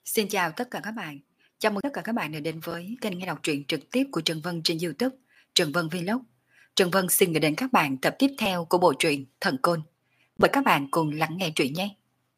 Xin chào tất cả các bạn. Chào mừng tất cả các bạn đã đến với kênh nghe đọc truyện trực tiếp của Trần Vân trên YouTube, Trần Vân Vlog. Trần Vân xin gửi đến các bạn tập tiếp theo của bộ truyện Thần Côn. Mời các bạn cùng lắng nghe truyện nhé.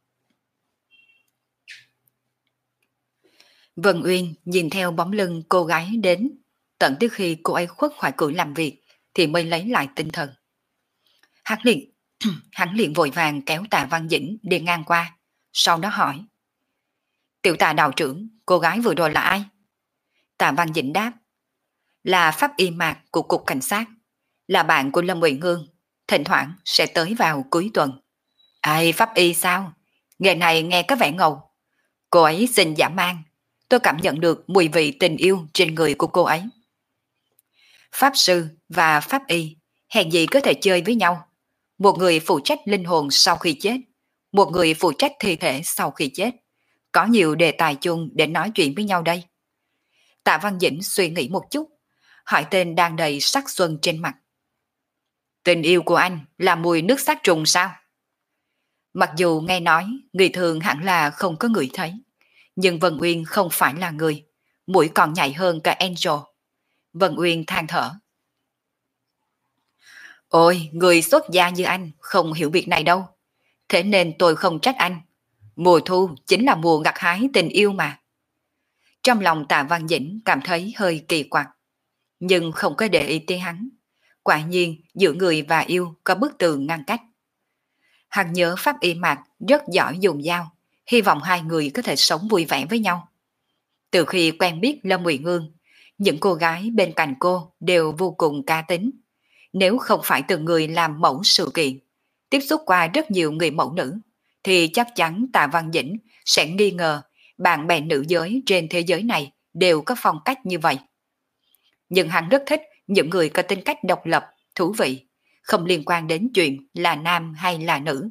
Vân Uyên nhìn theo bóng lưng cô gái đến, tận tới khi cô ấy khuất khỏi cửa làm việc thì mới lấy lại tinh thần. Hắn liền, hắn liền vội vàng kéo Tạ Văn Dĩnh đi ngang qua, sau đó hỏi: Tiểu Tạ đạo trưởng, cô gái vừa rồi là ai? Tạ Văn Dĩnh đáp: Là pháp y mạc của cục cảnh sát, là bạn của Lâm Uyển Ngương, thỉnh thoảng sẽ tới vào cuối tuần. Ai, pháp y sao? Nghề này nghe có vẻ ngầu. Cô ấy xinh dã man, tôi cảm nhận được mùi vị tình yêu trên người của cô ấy. Pháp sư và pháp y hèn gì có thể chơi với nhau. Một người phụ trách linh hồn sau khi chết, một người phụ trách thi thể sau khi chết. Có nhiều đề tài chung để nói chuyện với nhau đây. Tạ Văn Dĩnh suy nghĩ một chút, hỏi tên đang đầy sắc xuân trên mặt. Tình yêu của anh là mùi nước sát trùng sao? Mặc dù nghe nói người thường hẳn là không có người thấy, nhưng Vân Uyên không phải là người, mũi còn nhạy hơn cả Angel. Vân Uyên than thở. Ôi, người xuất gia như anh không hiểu việc này đâu. Thế nên tôi không trách anh. Mùa thu chính là mùa gặt hái tình yêu mà. Trong lòng Tạ Văn Dĩnh cảm thấy hơi kỳ quặc, nhưng không có để ý tới hắn. Quả nhiên giữa người và yêu có bức tường ngăn cách. Hắn nhớ pháp y mạc rất giỏi dùng dao, hy vọng hai người có thể sống vui vẻ với nhau. Từ khi quen biết Lâm Uyển Ngương, những cô gái bên cạnh cô đều vô cùng cá tính. Nếu không phải từng người làm mẫu sự kiện, tiếp xúc qua rất nhiều người mẫu nữ, thì chắc chắn Tạ Văn Dĩnh sẽ nghi ngờ bạn bè nữ giới trên thế giới này đều có phong cách như vậy. Nhưng hắn rất thích những người có tính cách độc lập, thú vị, không liên quan đến chuyện là nam hay là nữ.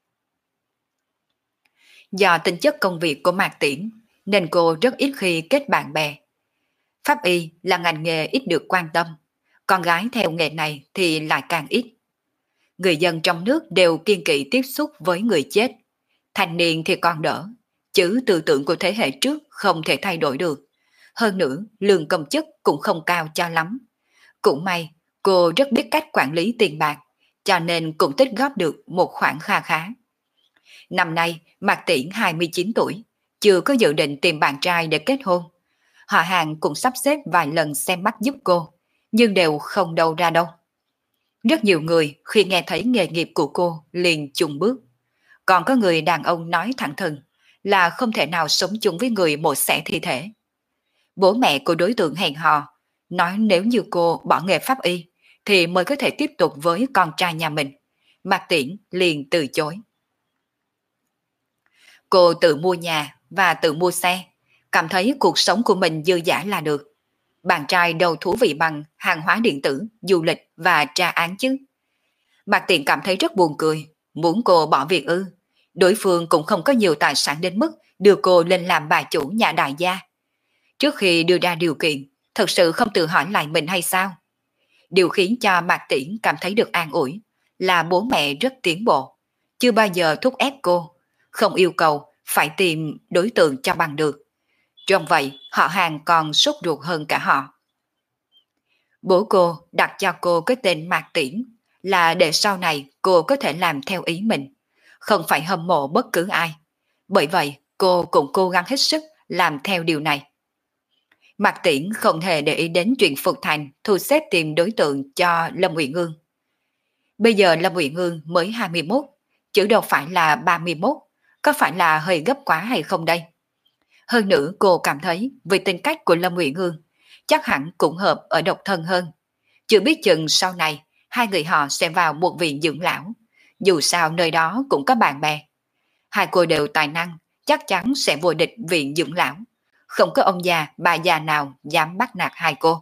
Do tính chất công việc của Mạc Tiễn, nên cô rất ít khi kết bạn bè. Pháp y là ngành nghề ít được quan tâm, con gái theo nghề này thì lại càng ít. Người dân trong nước đều kiêng kỵ tiếp xúc với người chết. Thanh niên thì còn đỡ, chứ tư tưởng của thế hệ trước không thể thay đổi được. Hơn nữa, lương công chức cũng không cao cho lắm. Cũng may, cô rất biết cách quản lý tiền bạc, cho nên cũng tích góp được một khoản kha khá. Năm nay, Mạc Tiễn 29 tuổi, chưa có dự định tìm bạn trai để kết hôn. Họ hàng cũng sắp xếp vài lần xem mắt giúp cô, nhưng đều không đâu ra đâu. Rất nhiều người khi nghe thấy nghề nghiệp của cô liền chùng bước. Còn có người đàn ông nói thẳng thừng là không thể nào sống chung với người mổ xẻ thi thể. Bố mẹ của đối tượng hẹn hò nói nếu như cô bỏ nghề pháp y thì mới có thể tiếp tục với con trai nhà mình. Mạc Tiễn liền từ chối. Cô tự mua nhà và tự mua xe, cảm thấy cuộc sống của mình dư dả là được. Bạn trai đâu thú vị bằng hàng hóa điện tử, du lịch và tra án chứ. Mạc Tiện cảm thấy rất buồn cười, muốn cô bỏ việc ư. Đối phương cũng không có nhiều tài sản đến mức đưa cô lên làm bà chủ nhà đại gia. Trước khi đưa ra điều kiện, thật sự không tự hỏi lại mình hay sao? Điều khiến cho Mạc Tiễn cảm thấy được an ủi là bố mẹ rất tiến bộ, chưa bao giờ thúc ép cô, không yêu cầu phải tìm đối tượng cho bằng được. Trong vậy, họ hàng còn sốt ruột hơn cả họ. Bố cô đặt cho cô cái tên Mạc Tiễn là để sau này cô có thể làm theo ý mình, không phải hâm mộ bất cứ ai. Bởi vậy, cô cũng cố gắng hết sức làm theo điều này. Mạc Tiễn không hề để ý đến chuyện Phục Thành thu xếp tìm đối tượng cho Lâm Uyển Ngương. Bây giờ Lâm Uyển Ngương mới 21, chứ đâu phải là 31, có phải là hơi gấp quá hay không đây? Hơn nữa cô cảm thấy vì tính cách của Lâm Uyển Ngương chắc hẳn cũng hợp ở độc thân hơn. Chưa biết chừng sau này hai người họ sẽ vào một viện dưỡng lão. Dù sao nơi đó cũng có bạn bè. Hai cô đều tài năng, chắc chắn sẽ vô địch viện dưỡng lão. Không có ông già, bà già nào dám bắt nạt hai cô.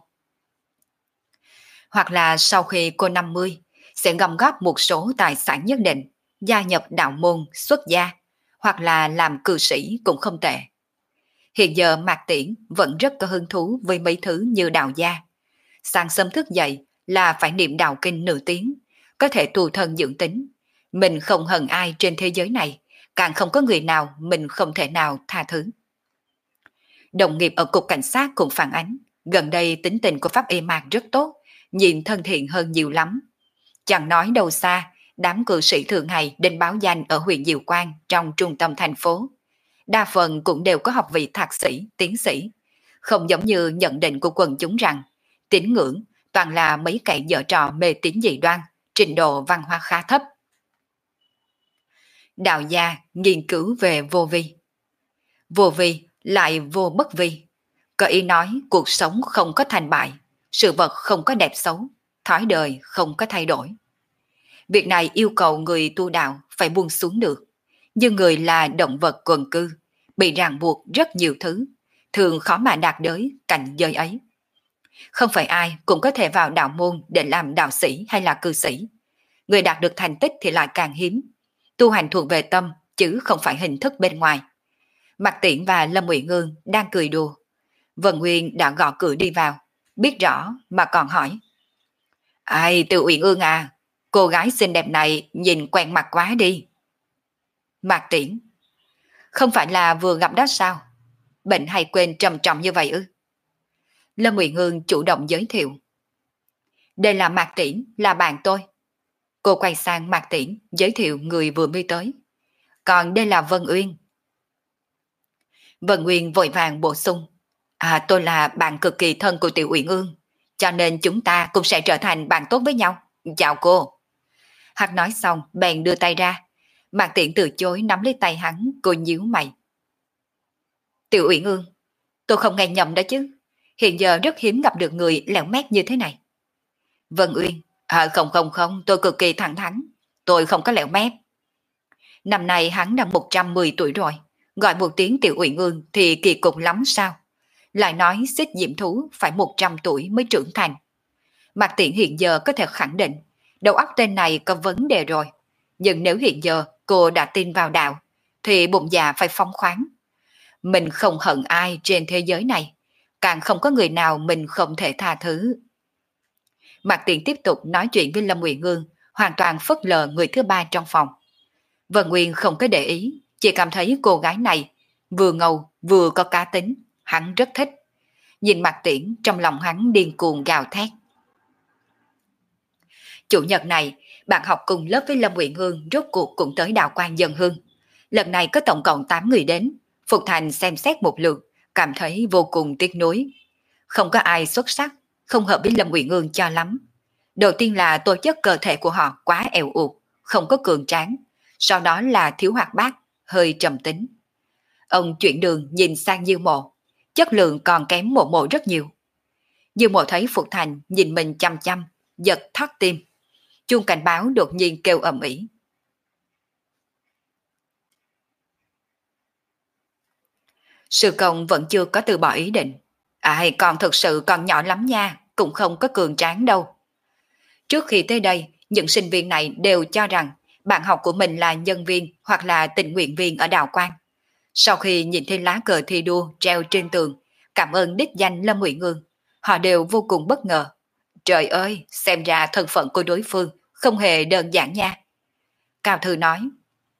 Hoặc là sau khi cô 50, sẽ gom góp một số tài sản nhất định, gia nhập đạo môn, xuất gia, hoặc là làm cư sĩ cũng không tệ. Hiện giờ Mạc Tiễn vẫn rất có hứng thú với mấy thứ như đạo gia. Sáng sớm thức dậy là phải niệm đạo kinh nửa tiếng, có thể tu thân dưỡng tính. Mình không hận ai trên thế giới này, càng không có người nào mình không thể nào tha thứ. Đồng nghiệp ở cục cảnh sát cũng phản ánh, gần đây tính tình của Pháp Y Mạc rất tốt, nhìn thân thiện hơn nhiều lắm. Chẳng nói đâu xa, đám cư sĩ thường ngày đến báo danh ở huyện Diệu Quang trong trung tâm thành phố. Đa phần cũng đều có học vị thạc sĩ, tiến sĩ. Không giống như nhận định của quần chúng rằng tín ngưỡng toàn là mấy kẻ dở trò mê tín dị đoan, trình độ văn hóa khá thấp. Đạo gia nghiên cứu về vô vi. Vô vi lại vô bất vi. Có ý nói cuộc sống không có thành bại, sự vật không có đẹp xấu, thói đời không có thay đổi. Việc này yêu cầu người tu đạo phải buông xuống được. Nhưng người là động vật quần cư, bị ràng buộc rất nhiều thứ, thường khó mà đạt tới cảnh giới ấy. Không phải ai cũng có thể vào đạo môn để làm đạo sĩ hay là cư sĩ. Người đạt được thành tích thì lại càng hiếm. Tu hành thuộc về tâm, chứ không phải hình thức bên ngoài. Mạc Tiễn và Lâm Uyển Ngương đang cười đùa. Vân Nguyên đã gõ cửa đi vào, biết rõ mà còn hỏi. Ai, Từ Uyển Ương à, cô gái xinh đẹp này nhìn quen mặt quá đi. Mạc Tiễn, không phải là vừa gặp đó sao? Bệnh hay quên trầm trọng như vậy ư? Lâm Uyển Ngương chủ động giới thiệu. Đây là Mạc Tiễn, là bạn tôi. Cô quay sang Mạc Tiễn, giới thiệu người vừa mới tới. Còn đây là Vân Uyên. Vân Uyên vội vàng bổ sung. À, tôi là bạn cực kỳ thân của Tiểu Uyển Ương, cho nên chúng ta cũng sẽ trở thành bạn tốt với nhau. Chào cô. Hắn nói xong, bèn đưa tay ra. Mạc Tiễn từ chối nắm lấy tay hắn, cô nhíu mày. Tiểu Uyển Ương, tôi không nghe nhầm đó chứ. Hiện giờ rất hiếm gặp được người lẹo mét như thế này. Vân Uyên, không, tôi cực kỳ thẳng thắn. Tôi không có lẹo mép. Năm nay hắn đã 110 tuổi rồi. Gọi một tiếng Tiểu Uyển Ương thì kỳ cục lắm sao? Lại nói xích diễm thú phải 100 tuổi mới trưởng thành. Mạc Tiễn hiện giờ có thể khẳng định đầu óc tên này có vấn đề rồi. Nhưng nếu hiện giờ cô đã tin vào đạo thì bụng già phải phóng khoáng. Mình không hận ai trên thế giới này, càng không có người nào mình không thể tha thứ. Mạc Tiễn tiếp tục nói chuyện với Lâm Uyển Ngương, hoàn toàn phớt lờ người thứ ba trong phòng. Vân Nguyên không có để ý, chỉ cảm thấy cô gái này vừa ngầu vừa có cá tính, hắn rất thích. Nhìn Mạc Tiễn, trong lòng hắn điên cuồng gào thét. Chủ nhật này, bạn học cùng lớp với Lâm Uyển Ngương rốt cuộc cũng tới đạo quan dân hương. Lần này có tổng cộng 8 người đến, Phục Thành xem xét một lượt, cảm thấy vô cùng tiếc nuối. Không có ai xuất sắc, không hợp với Lâm Uyển Ngương cho lắm. Đầu tiên là tố chất cơ thể của họ quá eo uột, không có cường tráng. Sau đó là thiếu hoạt bát, hơi trầm tính. Ông chuyển đường nhìn sang Diêu Mộ, chất lượng còn kém Mộ Mộ rất nhiều. Diêu Mộ thấy Phục Thành nhìn mình chăm chăm, giật thót tim. Chuông cảnh báo đột nhiên kêu ầm ĩ. Sư công vẫn chưa có từ bỏ ý định. Còn thực sự còn nhỏ lắm nha, cũng không có cường tráng đâu. Trước khi tới đây, những sinh viên này đều cho rằng bạn học của mình là nhân viên hoặc là tình nguyện viên ở đạo quan. Sau khi nhìn thấy lá cờ thi đua treo trên tường, cảm ơn đích danh Lâm Uyển Ngương, họ đều vô cùng bất ngờ. Trời ơi, xem ra thân phận của đối phương không hề đơn giản nha. Cao Thư nói.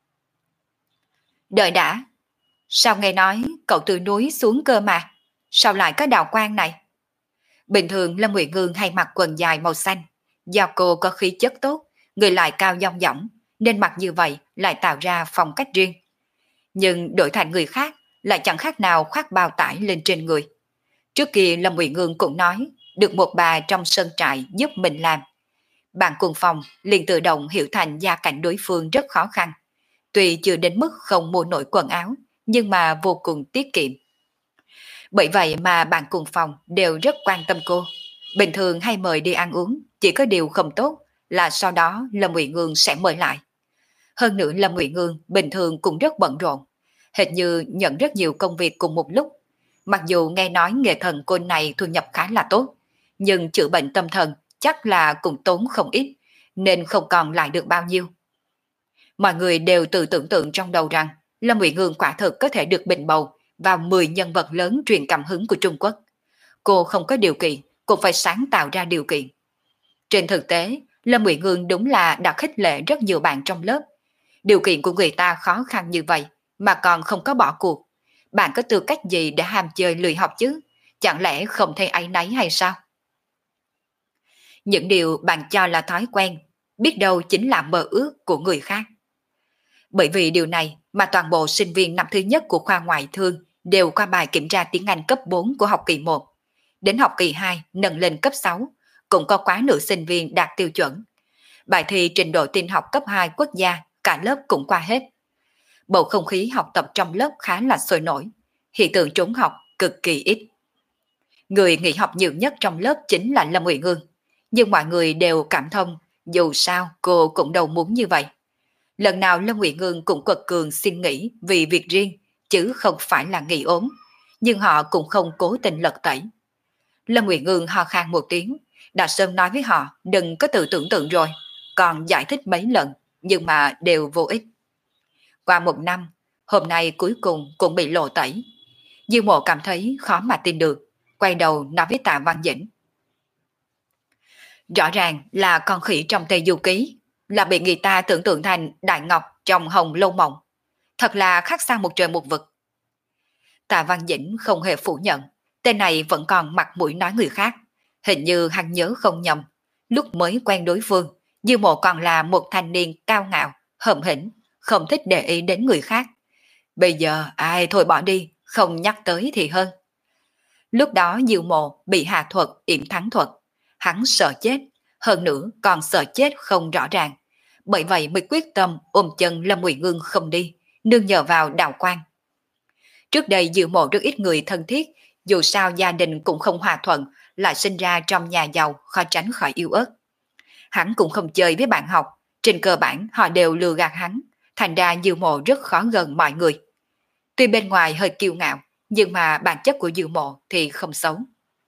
Đợi đã, sao nghe nói cậu từ núi xuống cơ mà, sao lại có đạo quan này? Bình thường Lâm Uyển Ngương hay mặc quần dài màu xanh, do cô có khí chất tốt, người lại cao dong dỏng, nên mặc như vậy lại tạo ra phong cách riêng. Nhưng đổi thành người khác lại chẳng khác nào khoác bao tải lên trên người. Trước kia Lâm Uyển Ngương cũng nói, được một bà trong sân trại giúp mình làm. Bạn cùng phòng liền tự động hiểu thành gia cảnh đối phương rất khó khăn. Tuy chưa đến mức không mua nổi quần áo, nhưng mà vô cùng tiết kiệm. Bởi vậy mà bạn cùng phòng đều rất quan tâm cô. Bình thường hay mời đi ăn uống, chỉ có điều không tốt là sau đó Lâm Uyển Ngương sẽ mời lại. Hơn nữa Lâm Uyển Ngương bình thường cũng rất bận rộn, hệt như nhận rất nhiều công việc cùng một lúc. Mặc dù nghe nói nghề thần cô này thu nhập khá là tốt, nhưng chữa bệnh tâm thần chắc là cũng tốn không ít, nên không còn lại được bao nhiêu. Mọi người đều tự tưởng tượng trong đầu rằng Lâm Uyển Ngương quả thực có thể được bình bầu vào 10 nhân vật lớn truyền cảm hứng của Trung Quốc. Cô không có điều kiện, cũng phải sáng tạo ra điều kiện. Trên thực tế, Lâm Uyển Ngương đúng là đã khích lệ rất nhiều bạn trong lớp. Điều kiện của người ta khó khăn như vậy mà còn không có bỏ cuộc. Bạn có tư cách gì để ham chơi lười học chứ? Chẳng lẽ không thấy áy náy hay sao? Những điều bạn cho là thói quen, biết đâu chính là mơ ước của người khác. Bởi vì điều này mà toàn bộ sinh viên năm thứ nhất của khoa ngoại thương đều qua bài kiểm tra tiếng Anh cấp 4 của học kỳ 1. Đến học kỳ 2 nâng lên cấp 6, cũng có quá nửa sinh viên đạt tiêu chuẩn. Bài thi trình độ tin học cấp 2 quốc gia cả lớp cũng qua hết. Bầu không khí học tập trong lớp khá là sôi nổi, hiện tượng trốn học cực kỳ ít. Người nghỉ học nhiều nhất trong lớp chính là Lâm Uyển Ương, nhưng mọi người đều cảm thông, dù sao cô cũng đâu muốn như vậy. Lần nào Lâm Uyển Ương cũng quật cường xin nghỉ vì việc riêng, chứ không phải là nghỉ ốm, nhưng họ cũng không cố tình lật tẩy. Lâm Uyển Ương ho khan một tiếng, đã sớm nói với họ đừng có tự tưởng tượng rồi, còn giải thích mấy lần, nhưng mà đều vô ích. Qua một năm, hôm nay cuối cùng cũng bị lộ tẩy. Dương Mộ cảm thấy khó mà tin được, quay đầu nói với Tạ Văn Dĩnh. Rõ ràng là con khỉ trong Tây Du Ký, là bị người ta tưởng tượng thành Đại Ngọc trong Hồng Lâu Mộng. Thật là khác xa một trời một vực. Tạ Văn Dĩnh không hề phủ nhận, tên này vẫn còn mặt mũi nói người khác. Hình như hắn nhớ không nhầm, lúc mới quen đối phương, Dương Mộ còn là một thanh niên cao ngạo, hậm hĩnh, không thích để ý đến người khác. Bây giờ ai thôi bỏ đi, không nhắc tới thì hơn. Lúc đó Dương Mộ bị hạ thuật yểm thắng thuật, hắn sợ chết, hơn nữa còn sợ chết không rõ ràng. Bởi vậy mới quyết tâm ôm chân Lâm Uyển Ương không đi, nương nhờ vào Đào Quang. Trước đây Dương Mộ rất ít người thân thiết, dù sao gia đình cũng không hòa thuận, lại sinh ra trong nhà giàu khó tránh khỏi yếu ớt. Hắn cũng không chơi với bạn học, trên cơ bản họ đều lừa gạt hắn, thành ra Dương Mộ rất khó gần mọi người. Tuy bên ngoài hơi kiêu ngạo, nhưng mà bản chất của Dương Mộ thì không xấu.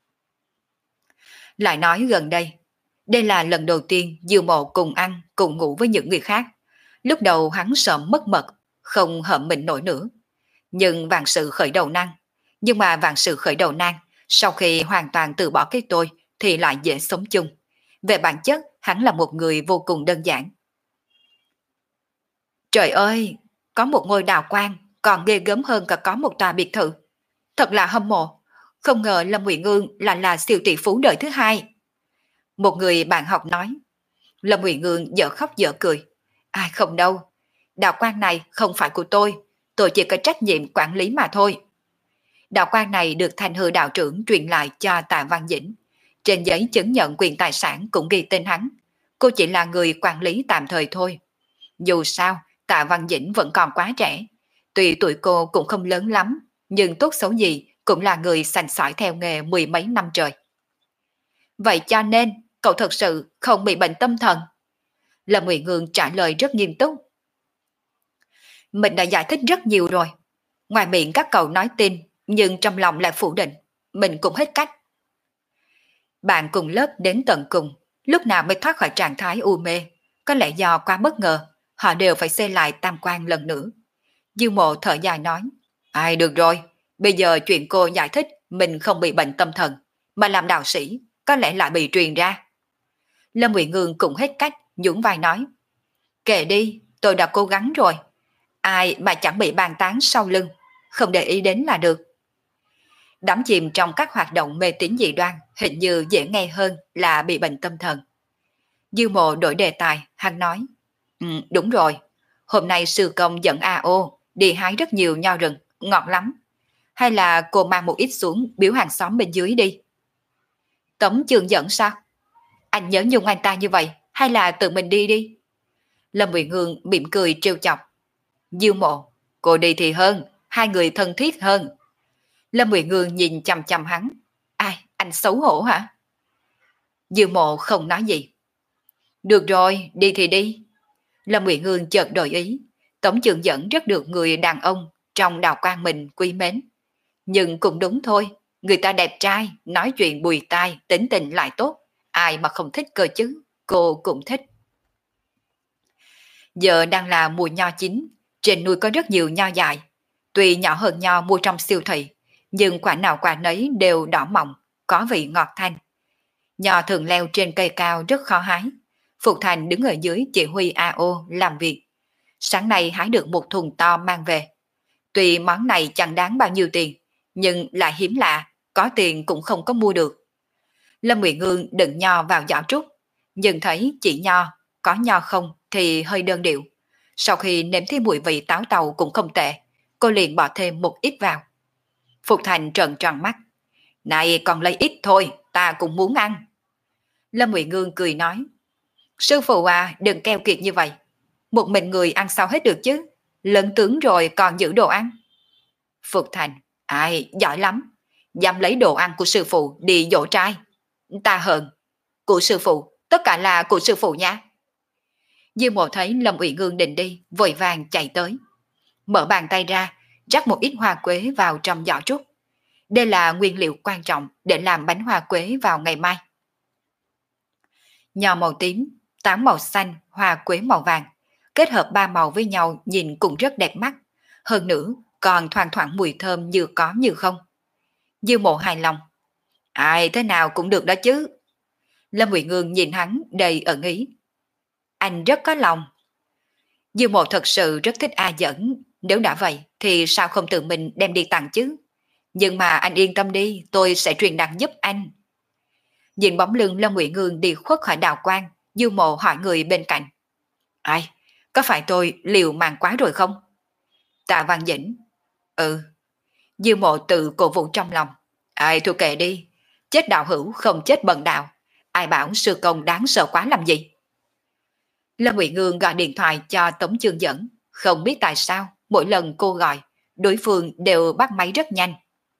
Lại nói gần đây là lần đầu tiên Dương Mộ cùng ăn, cùng ngủ với những người khác. Lúc đầu hắn sợ mất mật, không hợm mình nổi nữa. Nhưng vạn sự khởi đầu nan. Nhưng mà vạn sự khởi đầu nan, sau khi hoàn toàn từ bỏ cái tôi thì lại dễ sống chung. Về bản chất, hắn là một người vô cùng đơn giản. Trời ơi, có một ngôi đào quang, còn ghê gớm hơn cả có một tòa biệt thự. Thật là hâm mộ, không ngờ Lâm Uyển Ương là siêu tỷ phú đời thứ hai. Một người bạn học nói. Lâm Uyển Ương dở khóc dở cười. Ai không đâu, đạo quan này không phải của tôi chỉ có trách nhiệm quản lý mà thôi. Đạo quan này được Thanh Hư đạo trưởng truyền lại cho Tạ Văn Dĩnh. Trên giấy chứng nhận quyền tài sản cũng ghi tên hắn. Cô chỉ là người quản lý tạm thời thôi. Dù sao, Tạ Văn Dĩnh vẫn còn quá trẻ. Tuy tuổi cô cũng không lớn lắm, nhưng tốt xấu gì cũng là người sành sỏi theo nghề mười mấy năm trời. Vậy cho nên, cậu thật sự không bị bệnh tâm thần? Lâm Uyển Ương trả lời rất nghiêm túc. Mình đã giải thích rất nhiều rồi. Ngoài miệng các cậu nói tin, nhưng trong lòng lại phủ định. Mình cũng hết cách. Bạn cùng lớp đến tận cùng, lúc nào mới thoát khỏi trạng thái u mê. Có lẽ do quá bất ngờ, họ đều phải xây lại tam quan lần nữa. Dương Mộ thở dài nói. Ai được rồi, bây giờ chuyện cô giải thích mình không bị bệnh tâm thần, mà làm đạo sĩ, có lẽ lại bị truyền ra. Lâm Uyển Ương cũng hết cách, nhún vai nói. Kệ đi, tôi đã cố gắng rồi. Ai mà chẳng bị bàn tán sau lưng, không để ý đến là được. Đắm chìm trong các hoạt động mê tín dị đoan hình như dễ nghe hơn là bị bệnh tâm thần. Dư Mộ đổi đề tài, hắn nói. Đúng rồi, hôm nay sư công dẫn AO đi hái rất nhiều nho rừng, ngọt lắm. Hay là cô mang một ít xuống biếu hàng xóm bên dưới đi. Tống Trường dẫn sao? Anh nhớ nhung anh ta như vậy, hay là tự mình đi đi? Lâm Uyển Ương mỉm cười trêu chọc. Diêu Mộ, cô đi thì hơn, hai người thân thiết hơn. Lâm Uyển Ương nhìn chằm chằm hắn. Ai, anh xấu hổ hả? Diêu Mộ không nói gì. Được rồi, đi thì đi. Lâm Uyển Ương chợt đổi ý. Tống Trường dẫn rất được người đàn ông trong đạo quan mình quý mến. Nhưng cũng đúng thôi, người ta đẹp trai, nói chuyện bùi tai, tính tình lại tốt. Ai mà không thích cơ chứ, cô cũng thích. Giờ đang là mùa nho chín, trên núi có rất nhiều nho dại. Tuy nhỏ hơn nho mua trong siêu thị, nhưng quả nào quả nấy đều đỏ mọng, có vị ngọt thanh. Nho thường leo trên cây cao rất khó hái. Phục Thành đứng ở dưới chỉ huy AO làm việc. Sáng nay hái được một thùng to mang về. Tuy món này chẳng đáng bao nhiêu tiền, nhưng lại hiếm lạ, có tiền cũng không có mua được. Lâm Nguyệt Ngương đựng nho vào giỏ trúc, nhưng thấy chỉ nho, có nho không thì hơi đơn điệu. Sau khi nếm thấy mùi vị táo tàu cũng không tệ, cô liền bỏ thêm một ít vào. Phục Thành trợn tròn mắt. Này còn lấy ít thôi, ta cũng muốn ăn. Lâm Nguyệt Ngương cười nói. Sư phụ à, đừng keo kiệt như vậy. Một mình người ăn sao hết được chứ. Lớn tướng rồi còn giữ đồ ăn. Phục Thành, ai, giỏi lắm. Dám lấy đồ ăn của sư phụ đi dỗ trai. Ta hờn. Của sư phụ, tất cả là của sư phụ nha. Diêu Mộ thấy Lâm Uyển Ngương định đi, vội vàng chạy tới. Mở bàn tay ra, rắc một ít hoa quế vào trong giỏ trúc. Đây là nguyên liệu quan trọng để làm bánh hoa quế vào ngày mai. Nho màu tím, táo màu xanh, hoa quế màu vàng. Kết hợp ba màu với nhau nhìn cũng rất đẹp mắt. Hơn nữa, còn thoang thoảng mùi thơm như có như không. Diêu Mộ hài lòng. Ai thế nào cũng được đó chứ. Lâm Uyển Ngương nhìn hắn đầy ẩn ý. Anh rất có lòng. Diêu Mộ thật sự rất thích A Dẫn. Nếu đã vậy thì sao không tự mình đem đi tặng chứ. Nhưng mà anh yên tâm đi, tôi sẽ truyền đạt giúp anh. Nhìn bóng lưng Lâm Uyển Ngương đi khuất khỏi đạo quan, Diêu Mộ hỏi người bên cạnh. Ai, có phải tôi liều mạng quá rồi không? Tạ Văn Dĩnh. Ừ. Diêu Mộ tự cổ vũ trong lòng. Ai thôi kệ đi, chết đạo hữu không chết bần đạo. Ai bảo sư công đáng sợ quá làm gì? Lâm Uyển Ngương gọi điện thoại cho Tống Chương Dẫn. Không biết tại sao, mỗi lần cô gọi, đối phương đều bắt máy rất nhanh.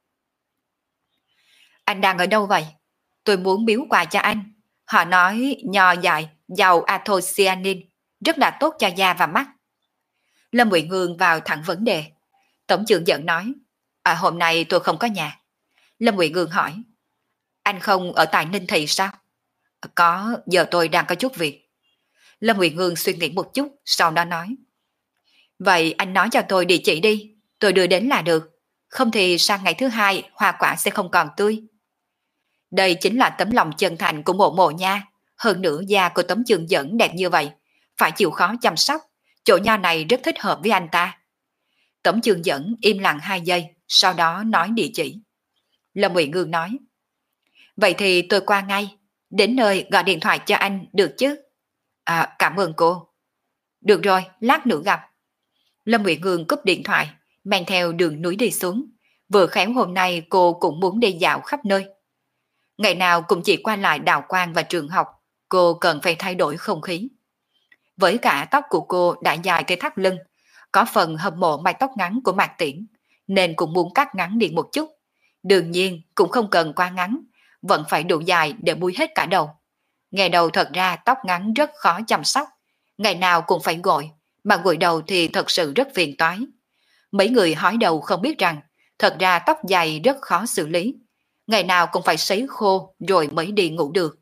Anh đang ở đâu vậy? Tôi muốn biếu quà cho anh. Họ nói nho dại, giàu anthocyanin, rất là tốt cho da và mắt. Lâm Uyển Ngương vào thẳng vấn đề. Tổng trưởng Dẫn nói, hôm nay tôi không có nhà. Lâm Uyển Ngương hỏi, anh không ở tại Ninh Thị sao? Có, giờ tôi đang có chút việc. Lâm Uyển Ngương suy nghĩ một chút, sau đó nói, vậy anh nói cho tôi địa chỉ đi, tôi đưa đến là được. Không thì sang ngày thứ hai hoa quả sẽ không còn tươi. Đây chính là tấm lòng chân thành của mộ mộ nha. Hơn nữa da của Tống Chương Dẫn đẹp như vậy, phải chịu khó chăm sóc. Chỗ nho này rất thích hợp với anh ta. Tống Chương Dẫn im lặng 2 giây, sau đó nói địa chỉ. Lâm Uyển Ngương nói, vậy thì tôi qua ngay, đến nơi gọi điện thoại cho anh được chứ? Cảm ơn cô. Được rồi, lát nữa gặp. Lâm Uyển Ngương cúp điện thoại, mang theo đường núi đi xuống. Vừa khéo hôm nay cô cũng muốn đi dạo khắp nơi. Ngày nào cũng chỉ qua lại đạo quan và trường học, cô cần phải thay đổi không khí. Với cả tóc của cô đã dài tới thắt lưng, có phần hâm mộ mái tóc ngắn của Mạc Tiễn, nên cũng muốn cắt ngắn đi một chút. Đương nhiên cũng không cần quá ngắn, vẫn phải đủ dài để búi hết cả đầu. Ngày đầu thật ra tóc ngắn rất khó chăm sóc, ngày nào cũng phải gội, mà gội đầu thì thật sự rất phiền toái. Mấy người hói đầu không biết rằng, thật ra tóc dài rất khó xử lý, ngày nào cũng phải sấy khô rồi mới đi ngủ được.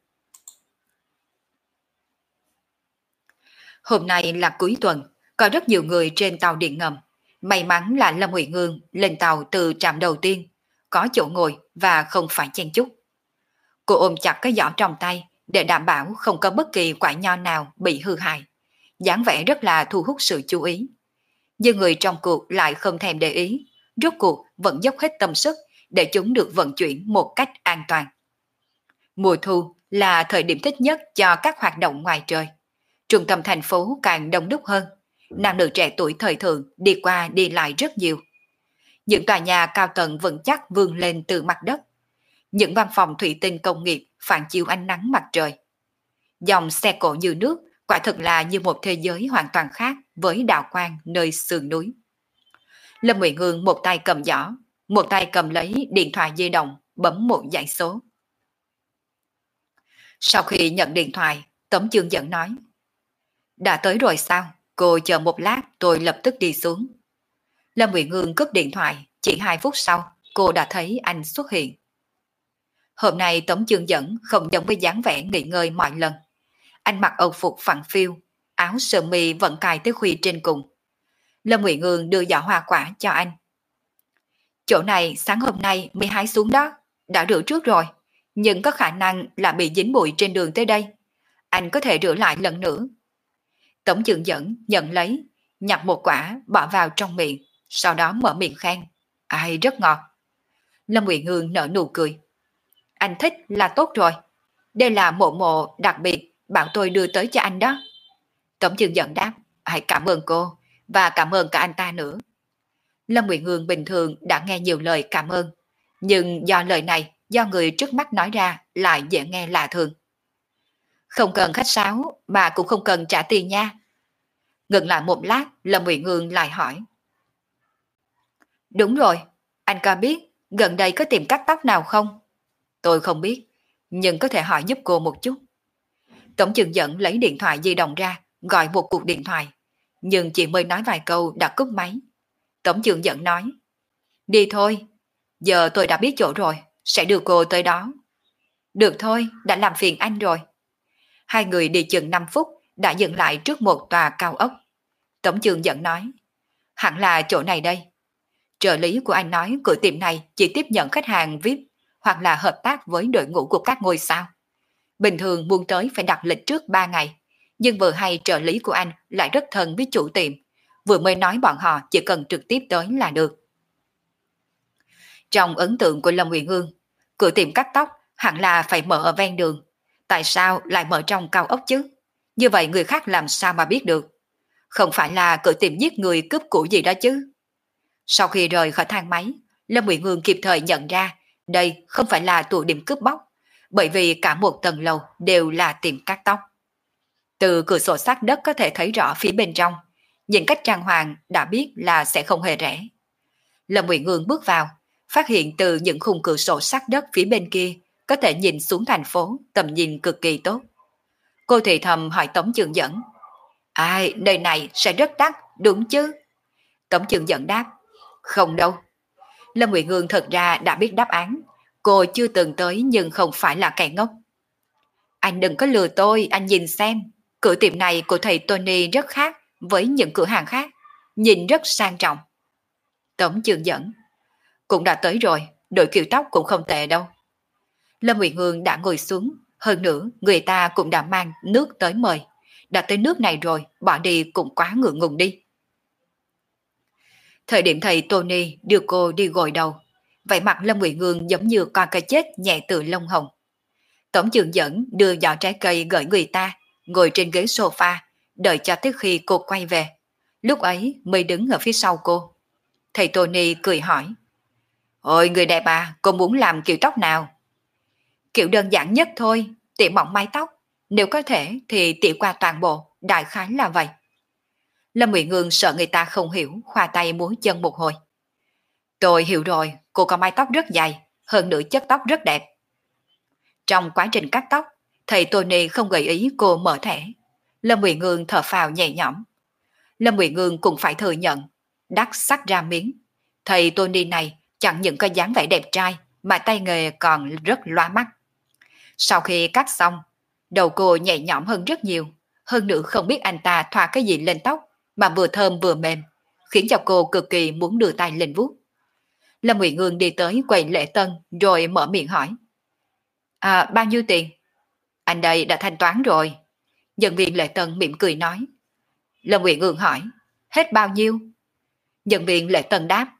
Hôm nay là cuối tuần, có rất nhiều người trên tàu điện ngầm. May mắn là Lâm Uyển Ngương lên tàu từ trạm đầu tiên, có chỗ ngồi và không phải chen chúc. Cô ôm chặt cái giỏ trong tay để đảm bảo không có bất kỳ quả nho nào bị hư hại. Dáng vẻ rất là thu hút sự chú ý. Nhưng người trong cuộc lại không thèm để ý, rốt cuộc vẫn dốc hết tâm sức để chúng được vận chuyển một cách an toàn. Mùa thu là thời điểm thích nhất cho các hoạt động ngoài trời. Trung tâm thành phố càng đông đúc hơn, nam nữ trẻ tuổi thời thượng đi qua đi lại rất nhiều. Những tòa nhà cao tầng vững chắc vươn lên từ mặt đất. Những văn phòng thủy tinh công nghiệp phản chiếu ánh nắng mặt trời. Dòng xe cộ như nước, quả thực là như một thế giới hoàn toàn khác với đạo quan nơi sườn núi. Lâm Uyển Ngương một tay cầm giỏ, một tay cầm lấy điện thoại di động, bấm một dãy số. Sau khi nhận điện thoại, Tống Chương Dẫn nói, đã tới rồi sao? Cô chờ một lát tôi lập tức đi xuống. Lâm Uyển Ngương cúp điện thoại, chỉ 2 phút sau, cô đã thấy anh xuất hiện. Hôm nay Tống Chương Dẫn không giống với dáng vẻ nghỉ ngơi mọi lần. Anh mặc âu phục phẳng phiu, áo sơ mi vẫn cài tới khuy trên cùng. Lâm Uyển Ngương đưa giỏ hoa quả cho anh. Chỗ này sáng hôm nay mới hái xuống đó, đã rửa trước rồi, nhưng có khả năng là bị dính bụi trên đường tới đây. Anh có thể rửa lại lần nữa. Tống Chương Dẫn nhận lấy, nhặt một quả bỏ vào trong miệng, sau đó mở miệng khen. Ai rất ngọt. Lâm Nguyện Hương nở nụ cười. Anh thích là tốt rồi. Đây là mộ mộ đặc biệt bảo tôi đưa tới cho anh đó. Tống Chương Dẫn đáp. Hãy cảm ơn cô, và cảm ơn cả anh ta nữa. Lâm Nguyện Hương bình thường đã nghe nhiều lời cảm ơn, nhưng do lời này do người trước mắt nói ra lại dễ nghe lạ thường. Không cần khách sáo, mà cũng không cần trả tiền nha. Ngừng lại một lát, Lâm Nguyện Hương lại hỏi. Đúng rồi, anh có biết gần đây có tiệm cắt tóc nào không? Tôi không biết, nhưng có thể hỏi giúp cô một chút. Tống Chương Dẫn lấy điện thoại di động ra, gọi một cuộc điện thoại, nhưng chỉ mới nói vài câu đã cúp máy. Tống Chương Dẫn nói, đi thôi, giờ tôi đã biết chỗ rồi, sẽ đưa cô tới đó. Được thôi, đã làm phiền anh rồi. Hai người đi chừng 5 phút, đã dừng lại trước một tòa cao ốc. Tống Chương Dẫn nói, hẳn là chỗ này đây. Trợ lý của anh nói cửa tiệm này chỉ tiếp nhận khách hàng VIP hoặc là hợp tác với đội ngũ của các ngôi sao. Bình thường muốn tới phải đặt lịch trước 3 ngày, nhưng vừa hay trợ lý của anh lại rất thân với chủ tiệm, vừa mới nói bọn họ chỉ cần trực tiếp tới là được. Trong ấn tượng của Lâm Uyển Hương, cửa tiệm cắt tóc hẳn là phải mở ở ven đường. Tại sao lại mở trong cao ốc chứ? Như vậy người khác làm sao mà biết được? Không phải là cửa tiệm giết người cướp của gì đó chứ? Sau khi rời khỏi thang máy, Lâm Uyển Hương kịp thời nhận ra đây không phải là tụ điểm cướp bóc, bởi vì cả một tầng lầu đều là tiệm cắt tóc. Từ cửa sổ sát đất có thể thấy rõ phía bên trong, nhìn cách trang hoàng đã biết là sẽ không hề rẻ. Lâm Uyển Hương bước vào, phát hiện từ những khung cửa sổ sát đất phía bên kia có thể nhìn xuống thành phố, tầm nhìn cực kỳ tốt. Cô thì thầm hỏi Tống Chương Dẫn, ai, nơi này sẽ rất đắt, đúng chứ? Tống Chương Dẫn đáp, không đâu. Lâm Uyển Hương thật ra đã biết đáp án, cô chưa từng tới nhưng không phải là kẻ ngốc. Anh đừng có lừa tôi, anh nhìn xem, cửa tiệm này của thầy Tony rất khác với những cửa hàng khác, nhìn rất sang trọng. Tống Chương Dẫn, cũng đã tới rồi, đội kiểu tóc cũng không tệ đâu. Lâm Uyển Hương đã ngồi xuống, hơn nữa người ta cũng đã mang nước tới mời. Đã tới nước này rồi, bỏ đi cũng quá ngượng ngùng đi. Thời điểm thầy Tony đưa cô đi gội đầu, vậy mặt Lâm Uyển Hương giống như con cái chết nhẹ từ lông hồng. Tống Chương Dẫn đưa giỏ trái cây gửi người ta, ngồi trên ghế sofa, đợi cho tới khi cô quay về. Lúc ấy mới đứng ở phía sau cô. Thầy Tony cười hỏi, ôi người đẹp à, cô muốn làm kiểu tóc nào? Kiểu đơn giản nhất thôi, tỉa mỏng mái tóc, nếu có thể thì tỉa qua toàn bộ, đại khái là vậy. Lâm Uyển Hương sợ người ta không hiểu, khoa tay múa chân một hồi. Tôi hiểu rồi, cô có mái tóc rất dài, hơn nữa chất tóc rất đẹp. Trong quá trình cắt tóc, thầy Tony không gợi ý cô mở thẻ. Lâm Uyển Hương thở phào nhẹ nhõm. Lâm Uyển Hương cũng phải thừa nhận, đắc sắc ra miếng. Thầy Tony này chẳng những có dáng vẻ đẹp trai, mà tay nghề còn rất loa mắt. Sau khi cắt xong, đầu cô nhẹ nhõm hơn rất nhiều. Hơn nữa không biết anh ta thoa cái gì lên tóc, mà vừa thơm vừa mềm, khiến cho cô cực kỳ muốn đưa tay lên vuốt. Lâm Uyển Hương đi tới quầy lễ tân rồi mở miệng hỏi. Bao nhiêu tiền? Anh đây đã thanh toán rồi. Nhân viên lễ tân mỉm cười nói. Lâm Uyển Hương hỏi. Hết bao nhiêu? Nhân viên lễ tân đáp.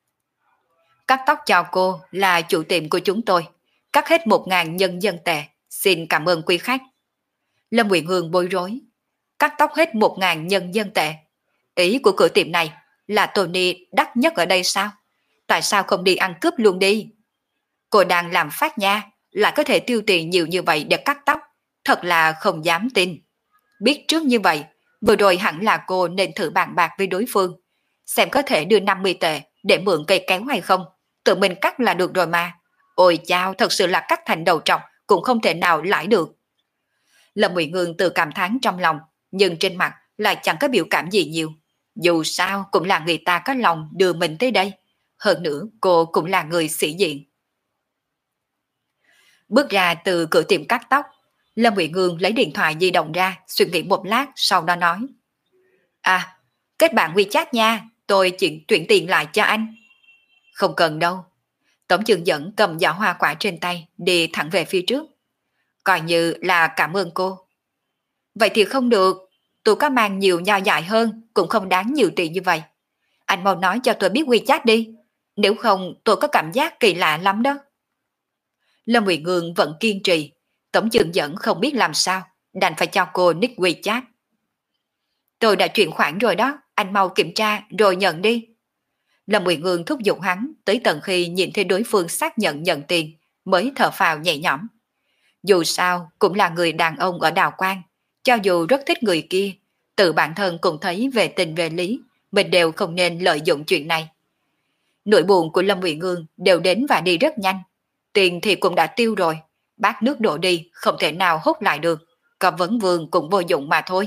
Cắt tóc cho cô là chủ tiệm của chúng tôi. Cắt hết 1.000 nhân dân tệ. Xin cảm ơn quý khách. Lâm Uyển Hương bối rối. Cắt tóc hết 1.000 nhân dân tệ. Ý của cửa tiệm này là Tony đắt nhất ở đây sao? Tại sao không đi ăn cướp luôn đi? Cô đang làm phát nha, lại có thể tiêu tiền nhiều như vậy để cắt tóc. Thật là không dám tin. Biết trước như vậy, vừa rồi hẳn là cô nên thử bàn bạc với đối phương. Xem có thể đưa 50 tệ để mượn cây kéo hay không. Tự mình cắt là được rồi mà. Ôi chao, thật sự là cắt thành đầu trọc, cũng không thể nào lãi được. Lâm Uyển Hương tự cảm thán trong lòng, nhưng trên mặt lại chẳng có biểu cảm gì nhiều. Dù sao cũng là người ta có lòng đưa mình tới đây. Hơn nữa cô cũng là người sĩ diện. Bước ra từ cửa tiệm cắt tóc, Lâm Uyển Hương lấy điện thoại di động ra, suy nghĩ một lát sau đó nói. Kết bạn WeChat nha, tôi chuyển tiền lại cho anh. Không cần đâu. Tống Chương Dẫn cầm giỏ hoa quả trên tay, đi thẳng về phía trước. Coi như là cảm ơn cô. Vậy thì không được, tôi có mang nhiều nho dại hơn, cũng không đáng nhiều tiền như vậy. Anh mau nói cho tôi biết WeChat đi. Nếu không tôi có cảm giác kỳ lạ lắm đó. Lâm Nguyệt Ngương vẫn kiên trì. Tổng chưởng dẫn không biết làm sao, đành phải cho cô nick WeChat. Tôi đã chuyển khoản rồi đó, anh mau kiểm tra rồi nhận đi. Lâm Nguyệt Ngương thúc giục hắn tới tận khi nhìn thấy đối phương xác nhận nhận tiền mới thở phào nhẹ nhõm. Dù sao cũng là người đàn ông ở Đào Quang, cho dù rất thích người kia, tự bản thân cũng thấy về tình về lý, mình đều không nên lợi dụng chuyện này. Nỗi buồn của Lâm Nguyệt Ngương đều đến và đi rất nhanh, tiền thì cũng đã tiêu rồi, bát nước đổ đi không thể nào hút lại được, có vấn vương cũng vô dụng mà thôi.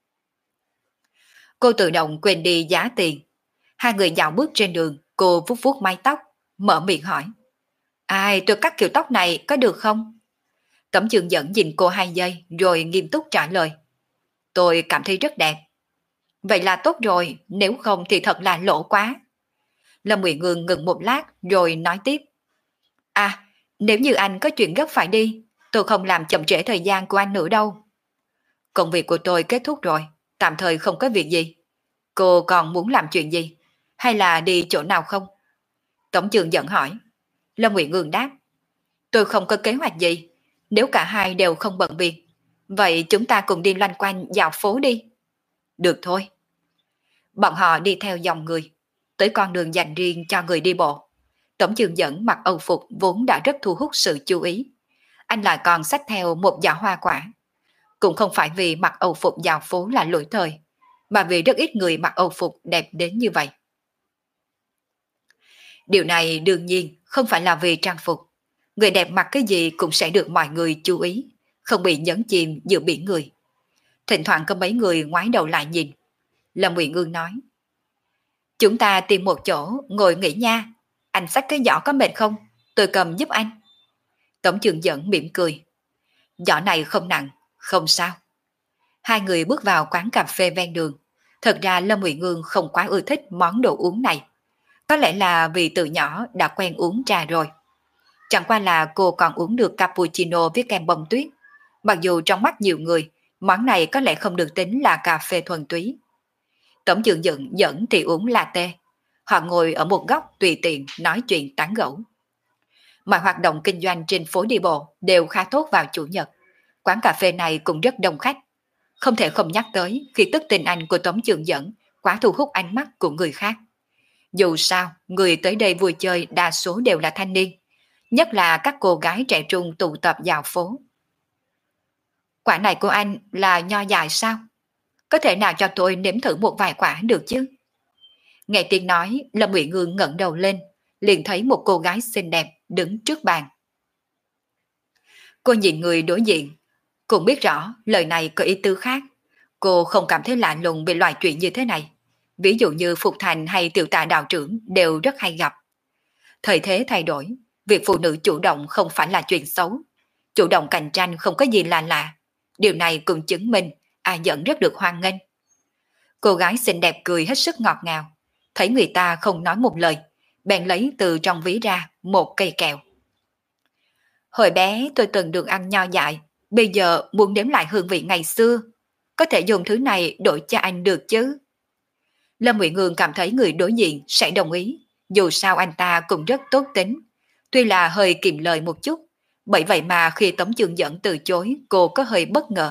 Cô tự động quên đi giá tiền. Hai người dạo bước trên đường, cô vuốt vuốt mái tóc, mở miệng hỏi. Ai, tôi cắt kiểu tóc này có được không? Tấm trường dẫn nhìn cô 2 giây rồi nghiêm túc trả lời. Tôi cảm thấy rất đẹp. Vậy là tốt rồi, nếu không thì thật là lỗ quá. Lâm Nguyệt Ngương ngừng một lát rồi nói tiếp. À, nếu như anh có chuyện gấp phải đi, tôi không làm chậm trễ thời gian của anh nữa đâu. Công việc của tôi kết thúc rồi, tạm thời không có việc gì. Cô còn muốn làm chuyện gì? Hay là đi chỗ nào không? Tổng trưởng dẫn hỏi. Lâm Nguyệt Ngương đáp. Tôi không có kế hoạch gì. Nếu cả hai đều không bận việc, vậy chúng ta cùng đi loanh quanh dạo phố đi. Được thôi. Bọn họ đi theo dòng người, tới con đường dành riêng cho người đi bộ. Tổng trưởng dẫn mặc âu phục vốn đã rất thu hút sự chú ý. Anh lại còn xách theo một giỏ hoa quả. Cũng không phải vì mặc âu phục dạo phố là lỗi thời, mà vì rất ít người mặc âu phục đẹp đến như vậy. Điều này đương nhiên không phải là vì trang phục. Người đẹp mặc cái gì cũng sẽ được mọi người chú ý, không bị nhấn chìm giữa biển người. Thỉnh thoảng có mấy người ngoái đầu lại nhìn. Lâm Nguyệt Ngương nói. Chúng ta tìm một chỗ ngồi nghỉ nha. Anh xách cái giỏ có mệt không? Tôi cầm giúp anh. Tổng trưởng dẫn mỉm cười. Giỏ này không nặng, không sao. Hai người bước vào quán cà phê ven đường. Thật ra Lâm Nguyệt Ngương không quá ưa thích món đồ uống này. Có lẽ là vì từ nhỏ đã quen uống trà rồi. Chẳng qua là cô còn uống được cappuccino với kem bông tuyết. Mặc dù trong mắt nhiều người, món này có lẽ không được tính là cà phê thuần túy. Tổng trưởng dẫn thì uống latte. Họ ngồi ở một góc tùy tiện nói chuyện tán gẫu. Mọi hoạt động kinh doanh trên phố đi bộ đều khá tốt vào chủ nhật. Quán cà phê này cũng rất đông khách. Không thể không nhắc tới khi tức tình anh của Tống Trường Dẫn quá thu hút ánh mắt của người khác. Dù sao, người tới đây vui chơi đa số đều là thanh niên, nhất là các cô gái trẻ trung tụ tập dạo phố. Quả này của anh là nho dại sao? Có thể nào cho tôi nếm thử một vài quả được chứ? Nghe tiếng nói, Lâm Uyển Ngương ngẩng đầu lên, liền thấy một cô gái xinh đẹp đứng trước bàn. Cô nhìn người đối diện, cũng biết rõ lời này có ý tứ khác. Cô không cảm thấy lạ lùng về loại chuyện như thế này. Ví dụ như Phục Thành hay Tiểu Tạ đạo trưởng đều rất hay gặp. Thời thế thay đổi, việc phụ nữ chủ động không phải là chuyện xấu. Chủ động cạnh tranh không có gì là lạ. Điều này cũng chứng minh A Dẫn rất được hoan nghênh. Cô gái xinh đẹp cười hết sức ngọt ngào. Thấy người ta không nói một lời, bèn lấy từ trong ví ra một cây kẹo. Hồi bé tôi từng được ăn nho dại, bây giờ muốn nếm lại hương vị ngày xưa. Có thể dùng thứ này đổi cho anh được chứ? Lâm Uyển Ngương cảm thấy người đối diện sẽ đồng ý, dù sao anh ta cũng rất tốt tính. Tuy là hơi kiệm lời một chút, bởi vậy mà khi Tống Chương Dẫn từ chối, cô có hơi bất ngờ.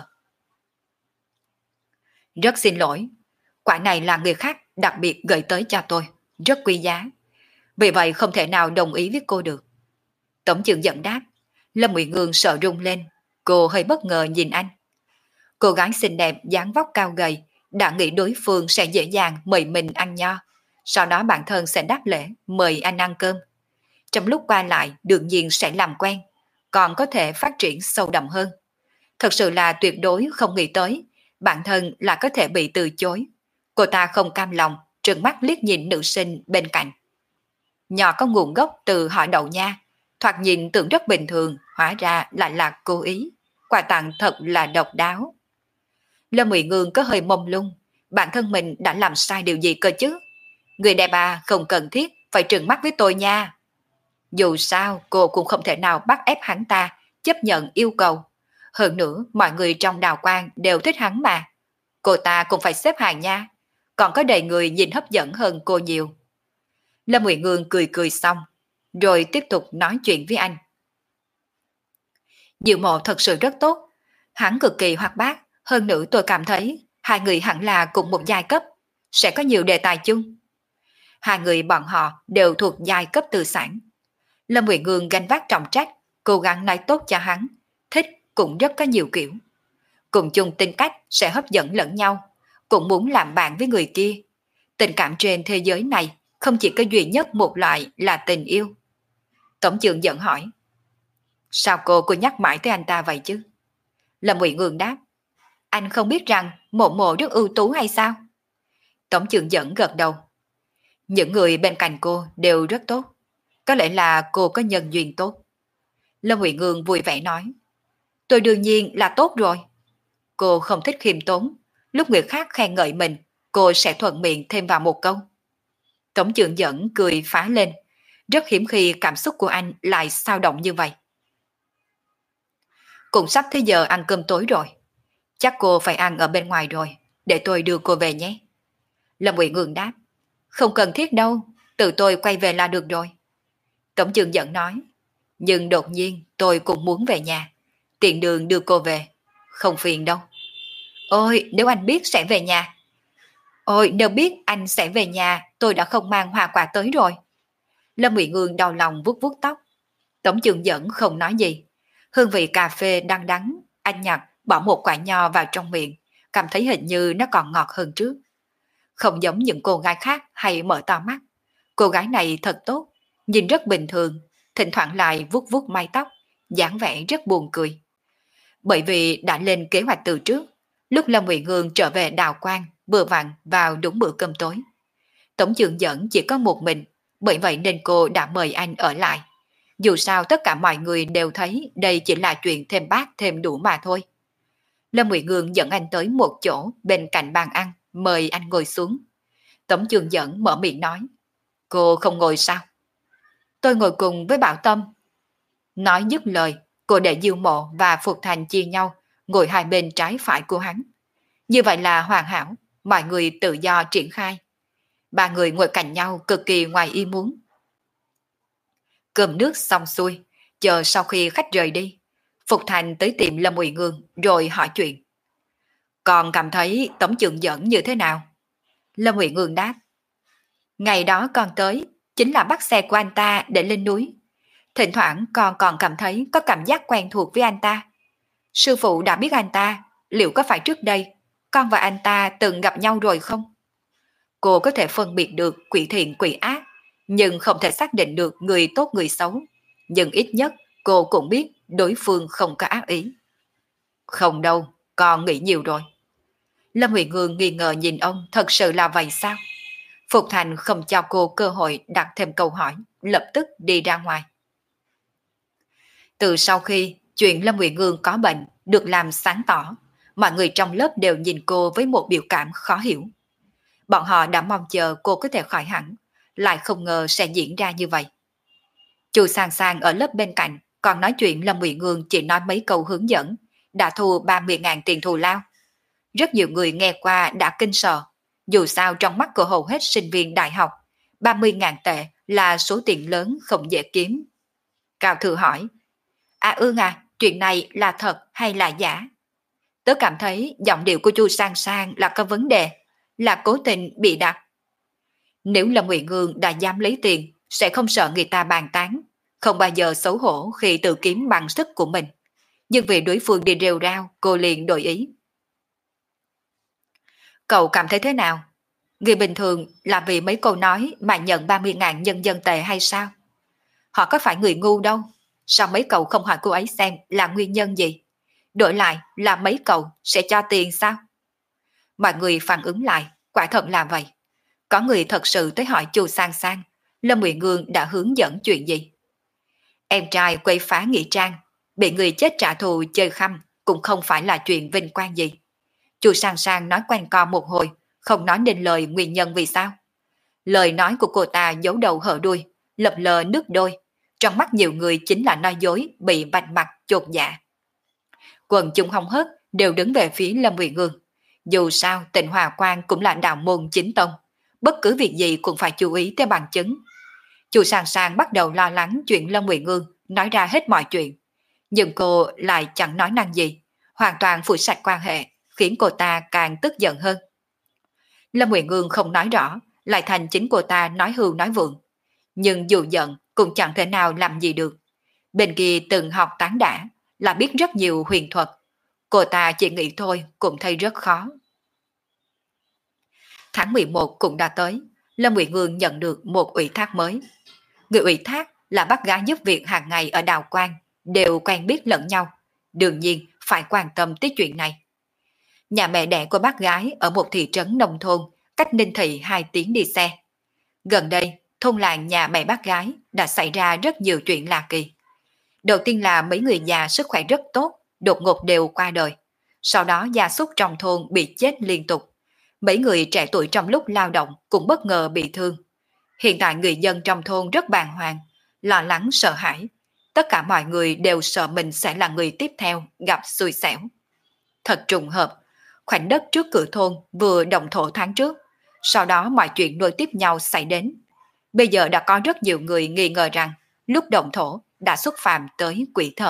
Rất xin lỗi, quả này là người khác đặc biệt gửi tới cho tôi, rất quý giá. Vì vậy không thể nào đồng ý với cô được. Tống Chương Dẫn đáp. Lâm Uyển Ngương sợ rung lên, cô hơi bất ngờ nhìn anh. Cô gái xinh đẹp dáng vóc cao gầy, đã nghĩ đối phương sẽ dễ dàng mời mình ăn nho, sau đó bản thân sẽ đáp lễ mời anh ăn cơm. Trong lúc qua lại đương nhiên sẽ làm quen, còn có thể phát triển sâu đậm hơn. Thật sự là tuyệt đối không nghĩ tới, bản thân là có thể bị từ chối. Cô ta không cam lòng, trừng mắt liếc nhìn nữ sinh bên cạnh. Nho có nguồn gốc từ họ Đậu nha, thoạt nhìn tưởng rất bình thường, hóa ra lại là cố ý. Quà tặng thật là độc đáo. Lâm Uyển Ngương có hơi mông lung, bản thân mình đã làm sai điều gì cơ chứ? Người đẹp à, không cần thiết phải trừng mắt với tôi nha. Dù sao cô cũng không thể nào bắt ép hắn ta chấp nhận yêu cầu. Hơn nữa mọi người trong Đào Quang đều thích hắn mà. Cô ta cũng phải xếp hàng nha. còn có đầy người nhìn hấp dẫn hơn cô nhiều. Lâm Nguyệt Ngương cười cười xong, rồi tiếp tục nói chuyện với anh. Diệu Mộ thật sự rất tốt, hắn cực kỳ hoạt bát, hơn nữa tôi cảm thấy hai người hẳn là cùng một giai cấp, sẽ có nhiều đề tài chung. Hai người bọn họ đều thuộc giai cấp tư sản. Lâm Nguyệt Ngương gánh vác trọng trách, cố gắng nói tốt cho hắn, thích cũng rất có nhiều kiểu. Cùng chung tính cách sẽ hấp dẫn lẫn nhau, cũng muốn làm bạn với người kia. Tình cảm trên thế giới này không chỉ có duy nhất một loại là tình yêu. Tổng trưởng giận hỏi, sao cô nhắc mãi tới anh ta vậy chứ? Lâm Nguyệt Ngương đáp, anh không biết rằng mộ mộ rất ưu tú hay sao? Tổng trưởng dẫn gật đầu. Những người bên cạnh cô đều rất tốt. Có lẽ là cô có nhân duyên tốt. Lâm Nguyệt Ngương vui vẻ nói, tôi đương nhiên là tốt rồi. Cô không thích khiêm tốn. Lúc người khác khen ngợi mình, cô sẽ thuận miệng thêm vào một câu. Tổng trưởng dẫn cười phá lên. Rất hiếm khi cảm xúc của anh lại dao động như vậy. Cũng sắp tới giờ ăn cơm tối rồi. Chắc cô phải ăn ở bên ngoài rồi. Để tôi đưa cô về nhé. Lâm Nguyệt Ngương đáp, không cần thiết đâu, tự tôi quay về là được rồi. Tổng trưởng dẫn nói, nhưng đột nhiên tôi cũng muốn về nhà. Tiện đường đưa cô về. Không phiền đâu. Ôi, nếu anh biết sẽ về nhà. Ôi, nếu biết anh sẽ về nhà, tôi đã không mang hoa quả tới rồi. Lâm Nguyệt Ngương đau lòng vuốt vuốt tóc. Tổng trưởng dẫn không nói gì. Hương vị cà phê đắng đắng, anh nhặt bỏ một quả nho vào trong miệng, cảm thấy hình như nó còn ngọt hơn trước. Không giống những cô gái khác hay mở to mắt. Cô gái này thật tốt, nhìn rất bình thường, thỉnh thoảng lại vuốt vuốt mái tóc, dáng vẻ rất buồn cười. Bởi vì đã lên kế hoạch từ trước, lúc Lâm Nguyệt Ngương trở về Đào Quang, vừa vặn vào đúng bữa cơm tối. Tổng trưởng dẫn chỉ có một mình, bởi vậy nên cô đã mời anh ở lại. Dù sao tất cả mọi người đều thấy đây chỉ là chuyện thêm bát thêm đũa mà thôi. Lâm Nguyệt Ngương dẫn anh tới một chỗ bên cạnh bàn ăn, mời anh ngồi xuống. Tổng trưởng dẫn mở miệng nói, cô không ngồi sao? Tôi ngồi cùng với Bảo Tâm. Nói dứt lời, cô để Diêu Mộ và Phục Thành chia nhau, ngồi hai bên trái phải của hắn. Như vậy là hoàn hảo, mọi người tự do triển khai. Ba người ngồi cạnh nhau cực kỳ ngoài ý muốn. Cơm nước xong xuôi, chờ sau khi khách rời đi, Phục Thành tới tìm Lâm Uy Ngương rồi hỏi chuyện. Còn cảm thấy tổng trưởng dẫn như thế nào? Lâm Uy Ngương đáp, ngày đó con tới, chính là bắt xe của anh ta để lên núi. Thỉnh thoảng con còn cảm thấy có cảm giác quen thuộc với anh ta. Sư phụ đã biết anh ta, liệu có phải trước đây con và anh ta từng gặp nhau rồi không? Cô có thể phân biệt được quỷ thiện quỷ ác, nhưng không thể xác định được người tốt người xấu. Nhưng ít nhất cô cũng biết đối phương không có ác ý. Không đâu, con nghĩ nhiều rồi. Lâm Huyền Ngương nghi ngờ nhìn ông, thật sự là vậy sao? Phục Thành không cho cô cơ hội đặt thêm câu hỏi, lập tức đi ra ngoài. Từ sau khi chuyện Lâm Huyền Ngương có bệnh được làm sáng tỏ, mọi người trong lớp đều nhìn cô với một biểu cảm khó hiểu. Bọn họ đã mong chờ cô có thể khỏi hẳn, lại không ngờ sẽ diễn ra như vậy. Chu Sang Sang ở lớp bên cạnh còn nói chuyện Lâm Huyền Ngương chỉ nói mấy câu hướng dẫn, đã thu 30.000 tiền thù lao. Rất nhiều người nghe qua đã kinh sợ, dù sao trong mắt của hầu hết sinh viên đại học, 30.000 tệ là số tiền lớn không dễ kiếm. Cao Thư hỏi, Ương à, chuyện này là thật hay là giả? Tớ cảm thấy giọng điệu của Chu Sang Sang là có vấn đề, là cố tình bị đặt. Nếu Lâm Nguyện Ngương đã dám lấy tiền, sẽ không sợ người ta bàn tán, không bao giờ xấu hổ khi tự kiếm bằng sức của mình. Nhưng vì đối phương đi rêu rao, cô liền đổi ý. Cậu cảm thấy thế nào? Người bình thường là vì mấy câu nói mà nhận 30.000 nhân dân tệ hay sao? Họ có phải người ngu đâu. Sao mấy cậu không hỏi cô ấy xem là nguyên nhân gì? Đổi lại là mấy cậu sẽ cho tiền sao? Mọi người phản ứng lại, quả thật là vậy. Có người thật sự tới hỏi Chu Sang Sang, Lâm Nguyện Ngương đã hướng dẫn chuyện gì? Em trai quấy phá nghĩa trang, bị người chết trả thù chơi khăm cũng không phải là chuyện vinh quang gì. Chu Sang Sang nói quanh co một hồi, không nói nên lời nguyên nhân vì sao. Lời nói của cô ta giấu đầu hở đuôi, lập lờ nước đôi. Trong mắt nhiều người chính là nói dối bị vạch mặt chột dạ. Quần chúng hông hớt đều đứng về phía Lâm Nguyện Ngương. Dù sao Tịnh Hòa Quan cũng là đạo môn chính tông, bất cứ việc gì cũng phải chú ý tới bằng chứng. Chu Sang Sang bắt đầu lo lắng chuyện Lâm Nguyệt Ngương nói ra hết mọi chuyện, nhưng cô lại chẳng nói năng gì, hoàn toàn phủi sạch quan hệ, khiến cô ta càng tức giận hơn. Lâm Nguyệt Ngương không nói rõ, lại thành chính cô ta nói hưu nói vượng. Nhưng dù giận cũng chẳng thể nào làm gì được. Bên kia từng học tán đã, là biết rất nhiều huyền thuật. Cô ta chỉ nghĩ thôi cũng thấy rất khó. Tháng 11 cũng đã tới, Lâm Nguyệt Ngương nhận được một ủy thác mới. Người ủy thác là bác gái giúp việc hàng ngày ở Đào Quang, đều quen biết lẫn nhau. Đương nhiên phải quan tâm tới chuyện này. Nhà mẹ đẻ của bác gái ở một thị trấn nông thôn, cách Ninh Thị 2 tiếng đi xe. Gần đây, thôn làng nhà mẹ bác gái đã xảy ra rất nhiều chuyện lạ kỳ. Đầu tiên là mấy người già sức khỏe rất tốt, đột ngột đều qua đời. Sau đó gia súc trong thôn bị chết liên tục. Mấy người trẻ tuổi trong lúc lao động cũng bất ngờ bị thương. Hiện tại người dân trong thôn rất bàng hoàng, lo lắng sợ hãi. Tất cả mọi người đều sợ mình sẽ là người tiếp theo gặp xui xẻo. Thật trùng hợp, khoảnh đất trước cửa thôn vừa động thổ tháng trước. Sau đó mọi chuyện nối tiếp nhau xảy đến. Bây giờ đã có rất nhiều người nghi ngờ rằng lúc động thổ đã xúc phạm tới quỷ thần.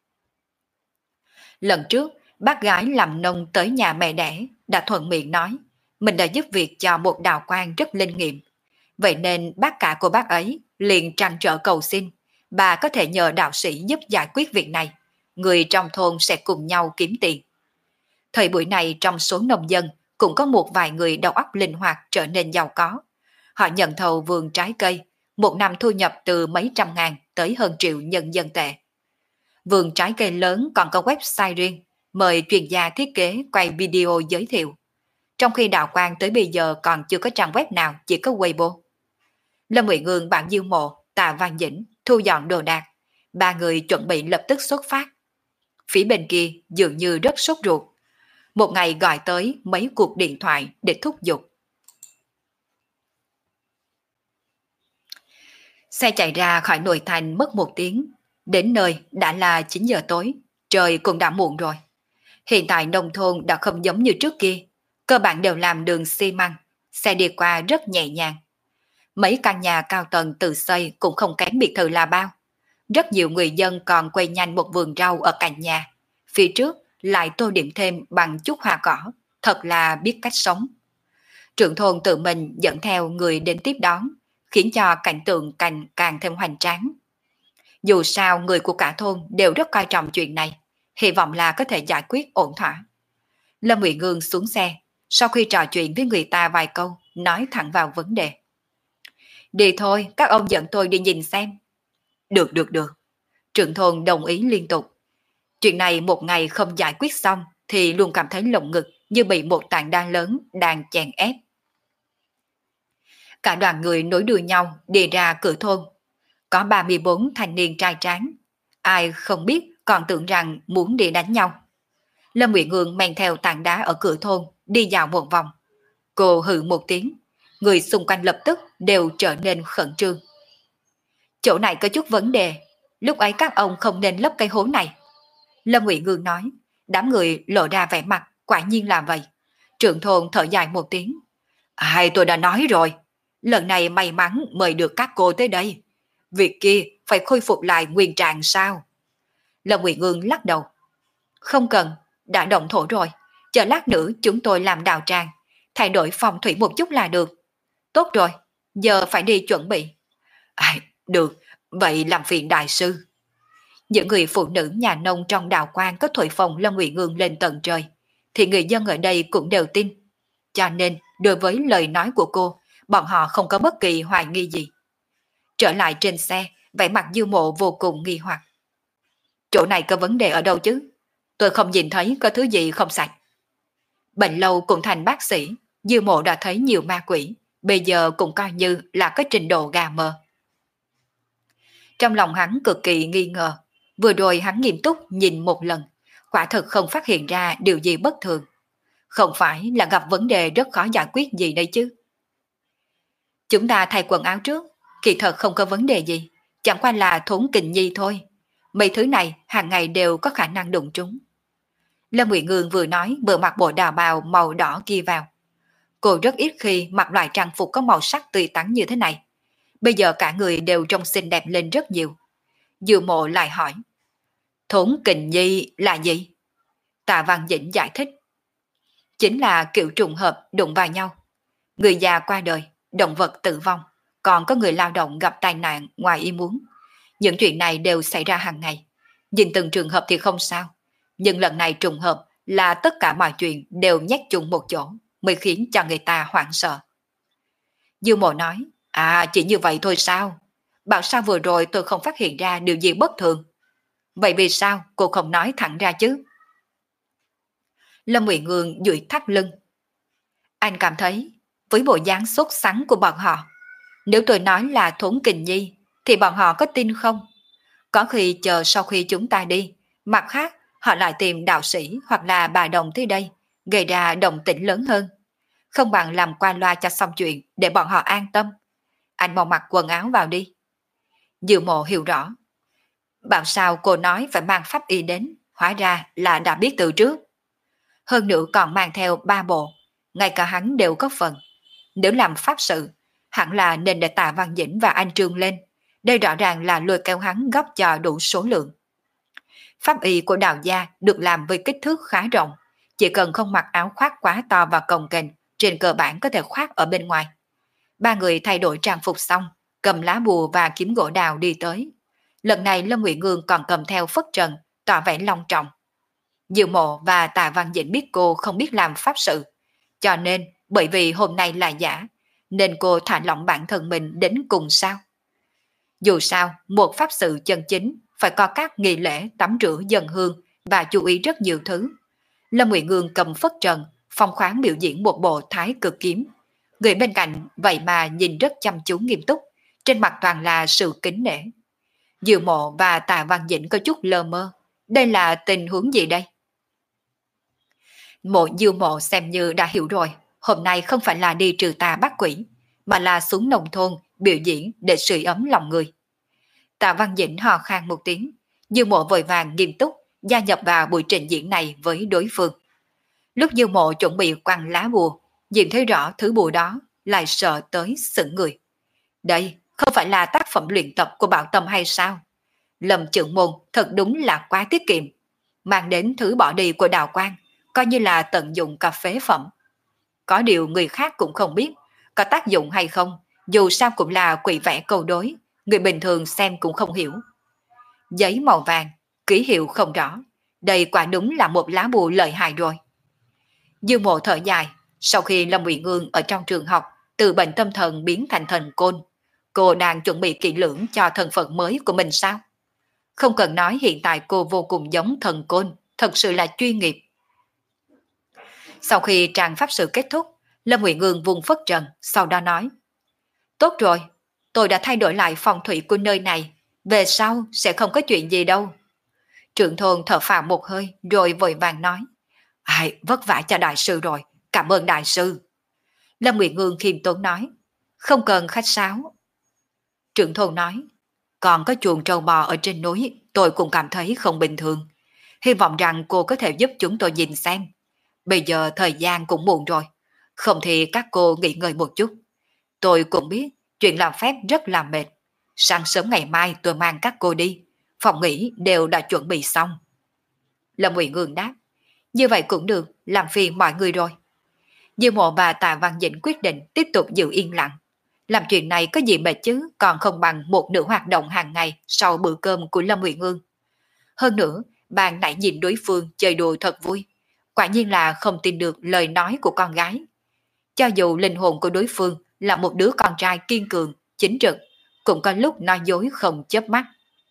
Lần trước, bác gái làm nông tới nhà mẹ đẻ đã thuận miệng nói mình đã giúp việc cho một đạo quan rất linh nghiệm. Vậy nên bác cả của bác ấy liền trăn trở cầu xin bà có thể nhờ đạo sĩ giúp giải quyết việc này. Người trong thôn sẽ cùng nhau kiếm tiền. Thời buổi này trong số nông dân cũng có một vài người đầu óc linh hoạt trở nên giàu có. Họ nhận thầu vườn trái cây, một năm thu nhập từ mấy trăm ngàn tới hơn triệu nhân dân tệ. Vườn trái cây lớn còn có website riêng, mời chuyên gia thiết kế quay video giới thiệu. Trong khi đạo quan tới bây giờ còn chưa có trang web nào, chỉ có Weibo. Lâm Nguyệt Ngương bạn Diêu Mộ, Tạ Văn Dĩnh thu dọn đồ đạc. Ba người chuẩn bị lập tức xuất phát. Phía bên kia dường như rất sốt ruột. Một ngày gọi tới mấy cuộc điện thoại để thúc giục. Xe chạy ra khỏi nội thành mất 1 tiếng. Đến nơi đã là 9 giờ tối, trời cũng đã muộn rồi. Hiện tại nông thôn đã không giống như trước kia. Cơ bản đều làm đường xi măng, xe đi qua rất nhẹ nhàng. Mấy căn nhà cao tầng tự xây cũng không kém biệt thự là bao. Rất nhiều người dân còn quay nhanh một vườn rau ở cạnh nhà. Phía trước lại tô điểm thêm bằng chút hoa cỏ, thật là biết cách sống. Trưởng thôn tự mình dẫn theo người đến tiếp đón, khiến cho cảnh tượng càng thêm hoành tráng. Dù sao người của cả thôn đều rất coi trọng chuyện này, hy vọng là có thể giải quyết ổn thỏa. Lâm Nguyệt Ngương xuống xe, sau khi trò chuyện với người ta vài câu, nói thẳng vào vấn đề. Đi thôi, các ông dẫn tôi đi nhìn xem. Được. Trưởng thôn đồng ý liên tục. Chuyện này một ngày không giải quyết xong thì luôn cảm thấy lồng ngực như bị một tảng đá lớn đang chèn ép. Cả đoàn người nối đuôi nhau đi ra cửa thôn. Có 34 thanh niên trai tráng. Ai không biết còn tưởng rằng muốn đi đánh nhau. Lâm Nguyệt Ngương men theo tảng đá ở cửa thôn đi dạo một vòng. Cô hừ một tiếng. Người xung quanh lập tức đều trở nên khẩn trương. Chỗ này có chút vấn đề. Lúc ấy các ông không nên lấp cây hố này. Lâm Nguyệt Ngương nói. Đám người lộ ra vẻ mặt, quả nhiên là vậy. Trưởng thôn thở dài một tiếng. Tôi đã nói rồi. Lần này may mắn mời được các cô tới đây. Việc kia phải khôi phục lại nguyên trạng sao? Lâm Nguyệt Ngương lắc đầu. Không cần, đã động thổ rồi. Chờ lát nữa chúng tôi làm đào tràng, thay đổi phong thủy một chút là được. Tốt rồi, giờ phải đi chuẩn bị. Được, vậy làm phiền đại sư. Những người phụ nữ nhà nông trong đạo quan có thổi phồng Lâm Nguyệt Ngương lên tận trời, thì người dân ở đây cũng đều tin. Cho nên, đối với lời nói của cô, bọn họ không có bất kỳ hoài nghi gì. Trở lại trên xe, vẻ mặt Dư Mộ vô cùng nghi hoặc. Chỗ này có vấn đề ở đâu chứ? Tôi không nhìn thấy có thứ gì không sạch. Bệnh lâu cũng thành bác sĩ, Dư Mộ đã thấy nhiều ma quỷ, bây giờ cũng coi như là có trình độ gà mờ. Trong lòng hắn cực kỳ nghi ngờ, vừa rồi hắn nghiêm túc nhìn một lần, quả thực không phát hiện ra điều gì bất thường. Không phải là gặp vấn đề rất khó giải quyết gì đây chứ? Chúng ta thay quần áo trước, kỳ thật không có vấn đề gì, chẳng qua là thốn kình nhi thôi. Mấy thứ này hàng ngày đều có khả năng đụng trúng. Lâm Nguyệt Ngương vừa nói vừa mặc bộ đào bào màu đỏ kia vào. Cô rất ít khi mặc loại trang phục có màu sắc tươi tắn như thế này. Bây giờ cả người đều trông xinh đẹp lên rất nhiều. Dư Mộ lại hỏi, Thốn Kình Nhi là gì? Tạ Văn Dĩnh giải thích, chính là kiểu trùng hợp đụng vào nhau. Người già qua đời, động vật tử vong, còn có người lao động gặp tai nạn ngoài ý muốn. Những chuyện này đều xảy ra hàng ngày. Nhìn từng trường hợp thì không sao, nhưng lần này trùng hợp là tất cả mọi chuyện đều nhét chung một chỗ, mới khiến cho người ta hoảng sợ. Dư Mộ nói, chỉ như vậy thôi sao? Bảo sao vừa rồi tôi không phát hiện ra điều gì bất thường? Vậy vì sao cô không nói thẳng ra chứ? Lâm Ngụy Ngương duỗi thắt lưng. Anh cảm thấy, với bộ dáng sốt sắng của bọn họ, nếu tôi nói là Thốn Kình Nhi, thì bọn họ có tin không? Có khi chờ sau khi chúng ta đi, mặt khác họ lại tìm đạo sĩ hoặc là bà đồng tới đây, gây ra động tĩnh lớn hơn. Không bằng làm qua loa cho xong chuyện để bọn họ an tâm. Anh mau mặc quần áo vào đi. Dư Mộ hiểu rõ. Bảo sao cô nói phải mang pháp y đến, hóa ra là đã biết từ trước. Hơn nữa còn mang theo 3 bộ, ngay cả hắn đều có phần. Nếu làm pháp sự, hẳn là nên để Tạ Văn Dĩnh và anh Trương lên. Đây rõ ràng là lôi kéo hắn góp cho đủ số lượng. Pháp y của Đào gia được làm với kích thước khá rộng, chỉ cần không mặc áo khoác quá to và cồng kềnh, trên cơ bản có thể khoác ở bên ngoài. Ba người thay đổi trang phục xong, cầm lá bùa và kiếm gỗ đào đi tới. Lần này Lâm Ngụy Ngương còn cầm theo phất trần, tỏ vẻ long trọng. Diệu Mộ và Tạ Văn Dĩnh biết cô không biết làm pháp sự, cho nên bởi vì hôm nay là giả, nên cô thả lỏng bản thân mình đến cùng sao. Dù sao, một pháp sự chân chính phải có các nghi lễ tắm rửa dâng hương và chú ý rất nhiều thứ. Lâm Ngụy Ngương cầm phất trần, phong khoáng biểu diễn một bộ thái cực kiếm. Người bên cạnh vậy mà nhìn rất chăm chú nghiêm túc, trên mặt toàn là sự kính nể. Diệu Mộ và Tạ Văn Dĩnh có chút lơ mơ. Đây là tình huống gì đây? Diệu Mộ xem như đã hiểu rồi, hôm nay không phải là đi trừ tà bắt quỷ, mà là xuống nông thôn biểu diễn để sưởi ấm lòng người. Tạ Văn Dĩnh hò khan một tiếng, Diệu Mộ vội vàng nghiêm túc gia nhập vào buổi trình diễn này với đối phương. Lúc Diệu Mộ chuẩn bị quăng lá bùa, nhìn thấy rõ thứ bùa đó, lại sợ tới sững người. Đây không phải là tác phẩm luyện tập của Bảo Tâm hay sao? Lâm trưởng môn thật đúng là quá tiết kiệm, mang đến thứ bỏ đi của Đào Quang, coi như là tận dụng cà phê phẩm. Có điều người khác cũng không biết, có tác dụng hay không, dù sao cũng là quỷ vẽ câu đối, người bình thường xem cũng không hiểu. Giấy màu vàng, ký hiệu không rõ, đây quả đúng là một lá bùa lợi hại rồi. Dư Mộ thở dài, sau khi Lâm Ngụy Ngương ở trong trường học từ bệnh tâm thần biến thành thần côn, cô đang chuẩn bị kỹ lưỡng cho thân phận mới của mình sao? Không cần nói hiện tại cô vô cùng giống thần côn, thật sự là chuyên nghiệp. Sau khi tràng pháp sự kết thúc, Lâm Ngụy Ngương vùng phất trần, sau đó nói, tốt rồi, tôi đã thay đổi lại phong thủy của nơi này, về sau sẽ không có chuyện gì đâu. Trưởng thôn thở phào một hơi rồi vội vàng nói, vất vả cho đại sư rồi, cảm ơn đại sư. Lâm Ngụy Ngương khiêm tốn nói, không cần khách sáo. Trưởng thôn nói, còn có chuồng trâu bò ở trên núi, tôi cũng cảm thấy không bình thường. Hy vọng rằng cô có thể giúp chúng tôi nhìn xem. Bây giờ thời gian cũng muộn rồi, không thì các cô nghỉ ngơi một chút. Tôi cũng biết chuyện làm phép rất là mệt. Sáng sớm ngày mai tôi mang các cô đi, phòng nghỉ đều đã chuẩn bị xong. Lâm Ngụy Ngương đáp, như vậy cũng được, làm phiền mọi người rồi. Dư Mộ và Tạ Văn Dĩnh quyết định tiếp tục giữ yên lặng. Làm chuyện này có gì mệt chứ, còn không bằng một nửa hoạt động hàng ngày sau bữa cơm của Lâm Ngụy Ngương. Hơn nữa, bạn nãy nhìn đối phương chơi đùa thật vui. Quả nhiên là không tin được lời nói của con gái. Cho dù linh hồn của đối phương là một đứa con trai kiên cường, chính trực, cũng có lúc nói dối không chớp mắt.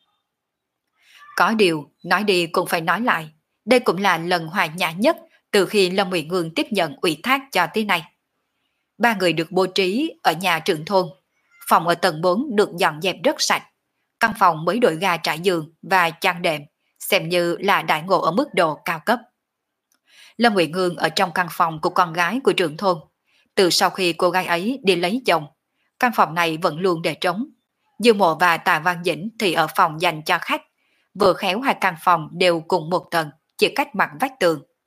Có điều, nói đi cũng phải nói lại. Đây cũng là lần hòa nhã nhất từ khi Lâm Ngụy Ngương tiếp nhận ủy thác cho tới nay. Ba người được bố trí ở nhà trưởng thôn. Phòng ở tầng 4 được dọn dẹp rất sạch. Căn phòng mới đổi ga trải giường và chăn đệm, xem như là đại ngộ ở mức độ cao cấp. Lâm Ngụy Ngương ở trong căn phòng của con gái của trưởng thôn. Từ sau khi cô gái ấy đi lấy chồng, căn phòng này vẫn luôn để trống. Dư Mộ và Tạ Văn Dĩnh thì ở phòng dành cho khách. Vừa khéo hai căn phòng đều cùng một tầng, chỉ cách mặt vách tường,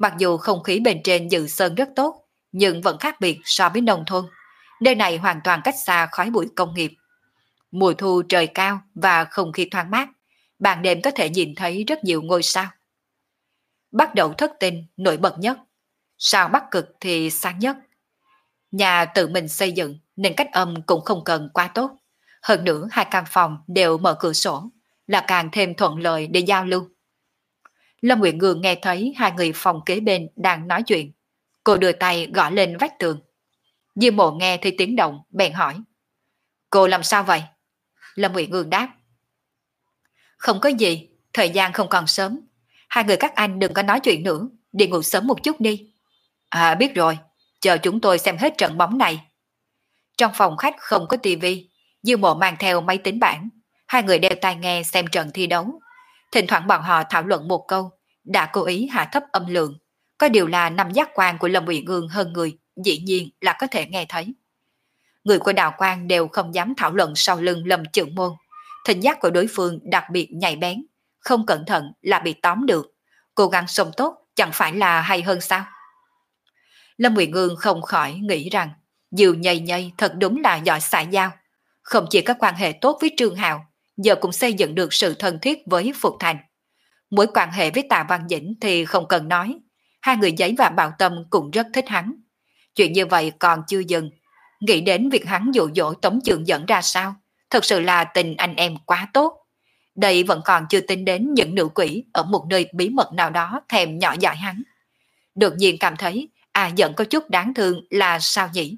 Mặc dù không khí bên trên Dự Sơn rất tốt, nhưng vẫn khác biệt so với nông thôn. Nơi này hoàn toàn cách xa khói bụi công nghiệp. Mùa thu trời cao và không khí thoáng mát, ban đêm có thể nhìn thấy rất nhiều ngôi sao. Bắt đầu thất tinh nổi bật nhất, sao Bắc Cực thì sáng nhất. Nhà tự mình xây dựng nên cách âm cũng không cần quá tốt. Hơn nữa hai căn phòng đều mở cửa sổ, là càng thêm thuận lợi để giao lưu. Lâm Nguyệt Ngương nghe thấy hai người phòng kế bên đang nói chuyện. Cô đưa tay gõ lên vách tường. Diêu Mộ nghe thấy tiếng động, bèn hỏi. Cô làm sao vậy? Lâm Nguyệt Ngương đáp. Không có gì, thời gian không còn sớm. Hai người các anh đừng có nói chuyện nữa, đi ngủ sớm một chút đi. À biết rồi, chờ chúng tôi xem hết trận bóng này. Trong phòng khách không có tivi, Diêu Mộ mang theo máy tính bảng. Hai người đeo tai nghe xem trận thi đấu. Thỉnh thoảng bọn họ thảo luận một câu, đã cố ý hạ thấp âm lượng. Có điều là năm giác quan của Lâm Uyển Ương hơn người, dĩ nhiên là có thể nghe thấy. Người của Đạo Quan đều không dám thảo luận sau lưng Lâm Trưởng Môn. Thính giác của đối phương đặc biệt nhạy bén, không cẩn thận là bị tóm được. Cố gắng sống tốt chẳng phải là hay hơn sao? Lâm Uyển Ương không khỏi nghĩ rằng Diều Nhây Nhây thật đúng là giỏi xã giao. Không chỉ có quan hệ tốt với Trương Hạo, giờ cũng xây dựng được sự thân thiết với Phục Thành. Mối quan hệ với Tạ Văn Dĩnh thì không cần nói. Hai người Giấy và Bảo Tâm cũng rất thích hắn. Chuyện như vậy còn chưa dừng. Nghĩ đến việc hắn dụ dỗ Tống Trường Dẫn ra sao, thật sự là tình anh em quá tốt. Đây vẫn còn chưa tính đến những nữ quỷ ở một nơi bí mật nào đó thèm nhỏ dại hắn. Đột nhiên cảm thấy Dẫn có chút đáng thương là sao nhỉ?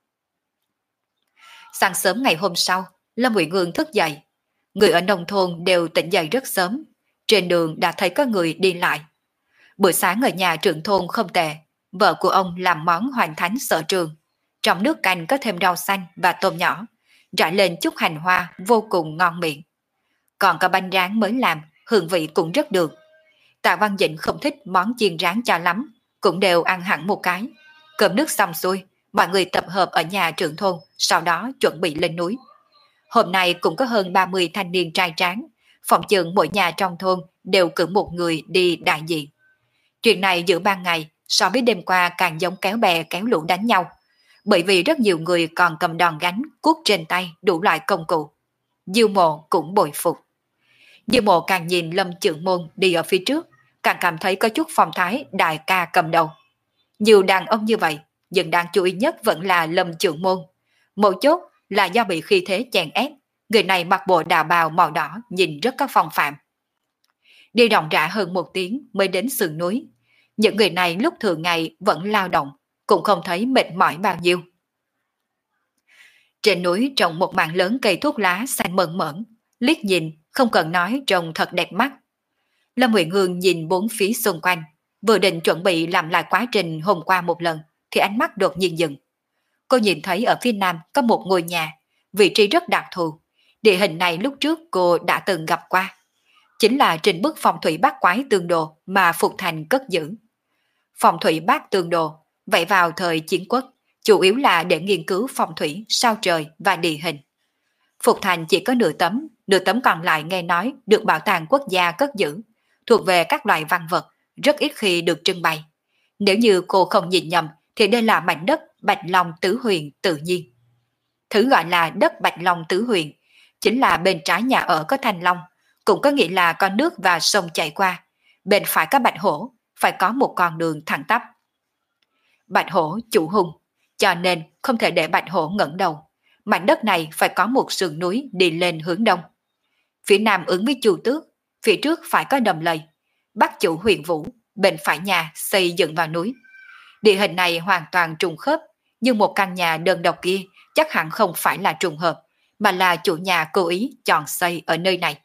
Sáng sớm ngày hôm sau, Lâm Uyển Ương thức dậy. Người ở nông thôn đều tỉnh dậy rất sớm. Trên đường đã thấy có người đi lại. Bữa sáng ở nhà trưởng thôn không tệ. Vợ của ông làm món hoành thánh sở trường. Trong nước canh có thêm rau xanh và tôm nhỏ, rải lên chút hành hoa vô cùng ngon miệng. Còn cả bánh rán mới làm, hương vị cũng rất được. Tạ Văn Dĩnh không thích món chiên rán cho lắm, cũng đều ăn hẳn một cái. Cơm nước xong xuôi, mọi người tập hợp ở nhà trưởng thôn, sau đó chuẩn bị lên núi. Hôm nay cũng có hơn 30 thanh niên trai tráng, phòng chừng mỗi nhà trong thôn đều cử một người đi đại diện. Chuyện này giữa ban ngày so với đêm qua càng giống kéo bè kéo lũ đánh nhau, bởi vì rất nhiều người còn cầm đòn gánh, cuốc trên tay đủ loại công cụ. Diêu Mộ cũng bội phục. Diêu Mộ càng nhìn Lâm Trưởng Môn đi ở phía trước, càng cảm thấy có chút phong thái đại ca cầm đầu. Nhiều đàn ông như vậy, nhưng đáng chú ý nhất vẫn là Lâm Trưởng Môn. Mấu chốt là do bị khí thế chèn ép, người này mặc bộ đạo bào màu đỏ nhìn rất có phong phạm. Đi ròng rã hơn một tiếng mới đến sườn núi. Những người này lúc thường ngày vẫn lao động, cũng không thấy mệt mỏi bao nhiêu. Trên núi trồng một mảng lớn cây thuốc lá xanh mơn mởn, liếc nhìn không cần nói trông thật đẹp mắt. Lâm Uyển Ương nhìn bốn phía xung quanh, vừa định chuẩn bị làm lại quá trình hôm qua một lần, thì ánh mắt đột nhiên dừng. Cô nhìn thấy ở phía nam có một ngôi nhà, vị trí rất đặc thù. Địa hình này lúc trước cô đã từng gặp qua. Chính là trên bức phong thủy bát quái tương đồ mà Phục Thành cất giữ. Phong thủy bát tương đồ, vậy vào thời chiến quốc, chủ yếu là để nghiên cứu phong thủy, sao trời và địa hình. Phục Thành chỉ có nửa tấm còn lại nghe nói được bảo tàng quốc gia cất giữ, thuộc về các loại văn vật, rất ít khi được trưng bày. Nếu như cô không nhìn nhầm, thì đây là mảnh đất Bạch Long Tứ Huyền tự nhiên. Thứ gọi là đất Bạch Long Tứ Huyền, chính là bên trái nhà ở có thanh long, cũng có nghĩa là có nước và sông chảy qua. Bên phải có bạch hổ, phải có một con đường thẳng tắp. Bạch hổ chủ hung, cho nên không thể để bạch hổ ngẩng đầu. Mảnh đất này phải có một sườn núi đi lên hướng đông. Phía nam ứng với Chu Tước, phía trước phải có đầm lầy. Bắc chủ Huyền Vũ, bên phải nhà xây dựng vào núi. Địa hình này hoàn toàn trùng khớp, nhưng một căn nhà đơn độc kia chắc hẳn không phải là trùng hợp, mà là chủ nhà cố ý chọn xây ở nơi này.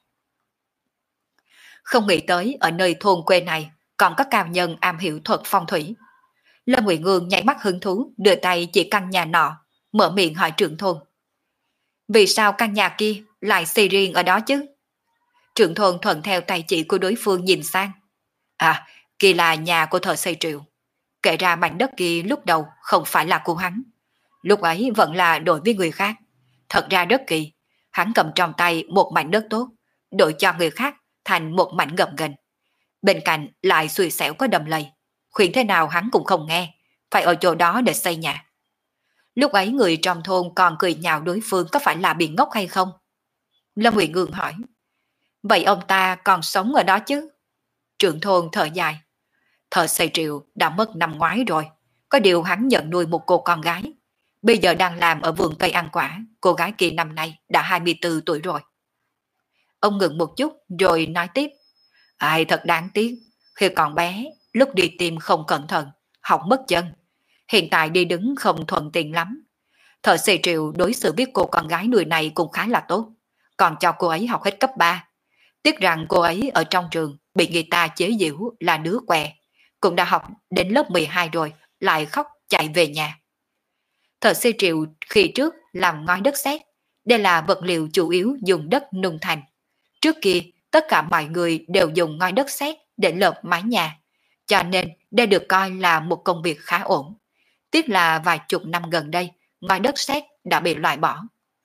Không nghĩ tới ở nơi thôn quê này còn có cao nhân am hiểu thuật phong thủy. Lâm Uyển Ương nháy mắt hứng thú, đưa tay chỉ căn nhà nọ, mở miệng hỏi trưởng thôn. Vì sao căn nhà kia lại xây riêng ở đó chứ? Trưởng thôn thuận theo tay chỉ của đối phương nhìn sang. À, kia là nhà của thợ xây Triệu. Kể ra mảnh đất kia lúc đầu không phải là của hắn. Lúc ấy vẫn là đổi với người khác. Thật ra rất kỳ, hắn cầm trong tay một mảnh đất tốt, đổi cho người khác thành một mảnh gập ghềnh. Bên cạnh lại xui xẻo có đầm lầy. khuyên thế nào hắn cũng không nghe, phải ở chỗ đó để xây nhà. Lúc ấy người trong thôn còn cười nhạo đối phương có phải là bị ngốc hay không? Lâm Uyển Ương hỏi, vậy ông ta còn sống ở đó chứ? Trưởng thôn thở dài, Thợ xây Triệu đã mất năm ngoái rồi, có điều hắn nhận nuôi một cô con gái. Bây giờ đang làm ở vườn cây ăn quả, cô gái kia năm nay đã 24 tuổi rồi. Ông ngừng một chút rồi nói tiếp, ai thật đáng tiếc, khi còn bé, lúc đi tìm không cẩn thận, học mất chân. Hiện tại đi đứng không thuận tiện lắm. Thợ xây Triệu đối xử với cô con gái nuôi này cũng khá là tốt, còn cho cô ấy học hết cấp 3. Tiếc rằng cô ấy ở trong trường bị người ta chế giễu là đứa què, cũng đã học đến lớp 12 rồi, lại khóc chạy về nhà. Thợ xây Triệu khi trước làm ngói đất sét, đây là vật liệu chủ yếu dùng đất nung thành. Trước kia, tất cả mọi người đều dùng ngói đất sét để lợp mái nhà, cho nên đây được coi là một công việc khá ổn. Tiếc là vài chục năm gần đây, ngói đất sét đã bị loại bỏ.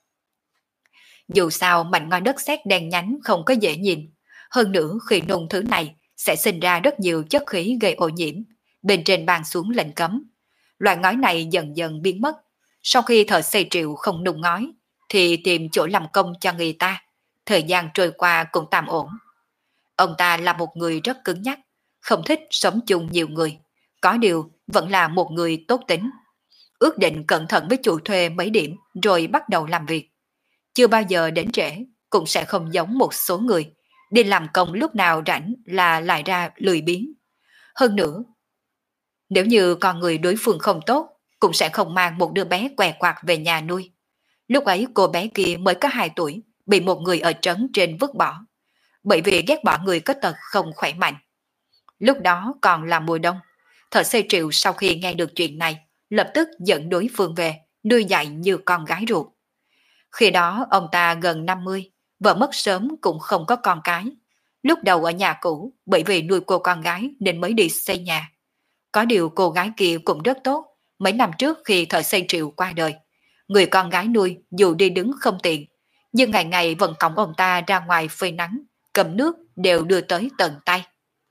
Dù sao mảnh ngói đất sét đen nhánh không có dễ nhìn, hơn nữa khi nung thứ này sẽ sinh ra rất nhiều chất khí gây ô nhiễm, bên trên ban xuống lệnh cấm. Loại ngói này dần dần biến mất. Sau khi thợ xây Triệu không nung ngói, thì tìm chỗ làm công cho người ta. Thời gian trôi qua cũng tạm ổn. Ông ta là một người rất cứng nhắc, không thích sống chung nhiều người. Có điều vẫn là một người tốt tính. Ước định cẩn thận với chủ thuê mấy điểm rồi bắt đầu làm việc. Chưa bao giờ đến trễ, cũng sẽ không giống một số người. Đi làm công lúc nào rảnh là lại ra lười biếng. Hơn nữa, nếu như con người đối phương không tốt, cũng sẽ không mang một đứa bé què quạt về nhà nuôi. Lúc ấy cô bé kia mới có 2 tuổi, bị một người ở trấn trên vứt bỏ, bởi vì ghét bỏ người có tật không khỏe mạnh. Lúc đó còn là mùa đông, thợ xây Triệu sau khi nghe được chuyện này, lập tức dẫn đối phương về, nuôi dạy như con gái ruột. Khi đó ông ta gần 50, vợ mất sớm cũng không có con cái. Lúc đầu ở nhà cũ, bởi vì nuôi cô con gái nên mới đi xây nhà. Có điều cô gái kia cũng rất tốt, mấy năm trước khi thợ xây Triệu qua đời. Người con gái nuôi dù đi đứng không tiện, nhưng ngày ngày vẫn cõng ông ta ra ngoài phơi nắng, cầm nước đều đưa tới tận tay.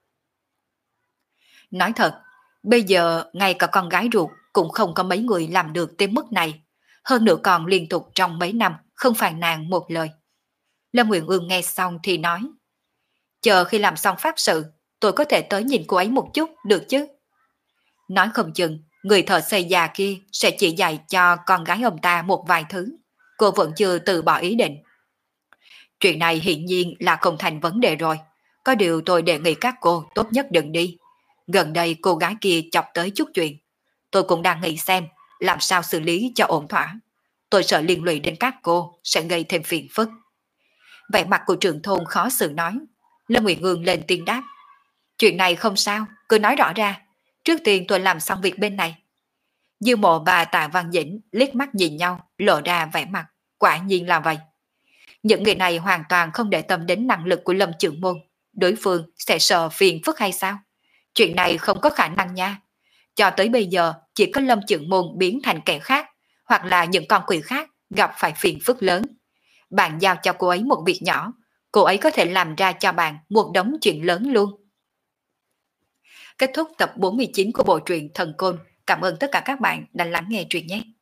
Nói thật, bây giờ ngay cả con gái ruột cũng không có mấy người làm được tới mức này. Hơn nữa còn liên tục trong mấy năm không phàn nàn một lời. Lâm Uyển Ương nghe xong thì nói, chờ khi làm xong pháp sự, tôi có thể tới nhìn cô ấy một chút được chứ? Nói không chừng, người thợ xây già kia sẽ chỉ dạy cho con gái ông ta một vài thứ. Cô vẫn chưa từ bỏ ý định. Chuyện này hiển nhiên là không thành vấn đề rồi. Có điều tôi đề nghị các cô tốt nhất đừng đi. Gần đây cô gái kia chọc tới chút chuyện. Tôi cũng đang nghĩ xem làm sao xử lý cho ổn thỏa. Tôi sợ liên lụy đến các cô sẽ gây thêm phiền phức. Vẻ mặt của trưởng thôn khó xử nói. Lâm Uyển Ương lên tiếng đáp. Chuyện này không sao, cứ nói rõ ra. Trước tiên tôi làm xong việc bên này. Dư Mộ và Tạ Văn Dĩnh liếc mắt nhìn nhau, lộ ra vẻ mặt. Quả nhiên là vậy. Những người này hoàn toàn không để tâm đến năng lực của Lâm Trưởng Môn. Đối phương sẽ sợ phiền phức hay sao? Chuyện này không có khả năng nha. Cho tới bây giờ chỉ có Lâm Trưởng Môn biến thành kẻ khác, hoặc là những con quỷ khác gặp phải phiền phức lớn. Bạn giao cho cô ấy một việc nhỏ, cô ấy có thể làm ra cho bạn một đống chuyện lớn luôn. Kết thúc tập 49 của bộ truyện Thần Côn. Cảm ơn tất cả các bạn đã lắng nghe truyện nhé.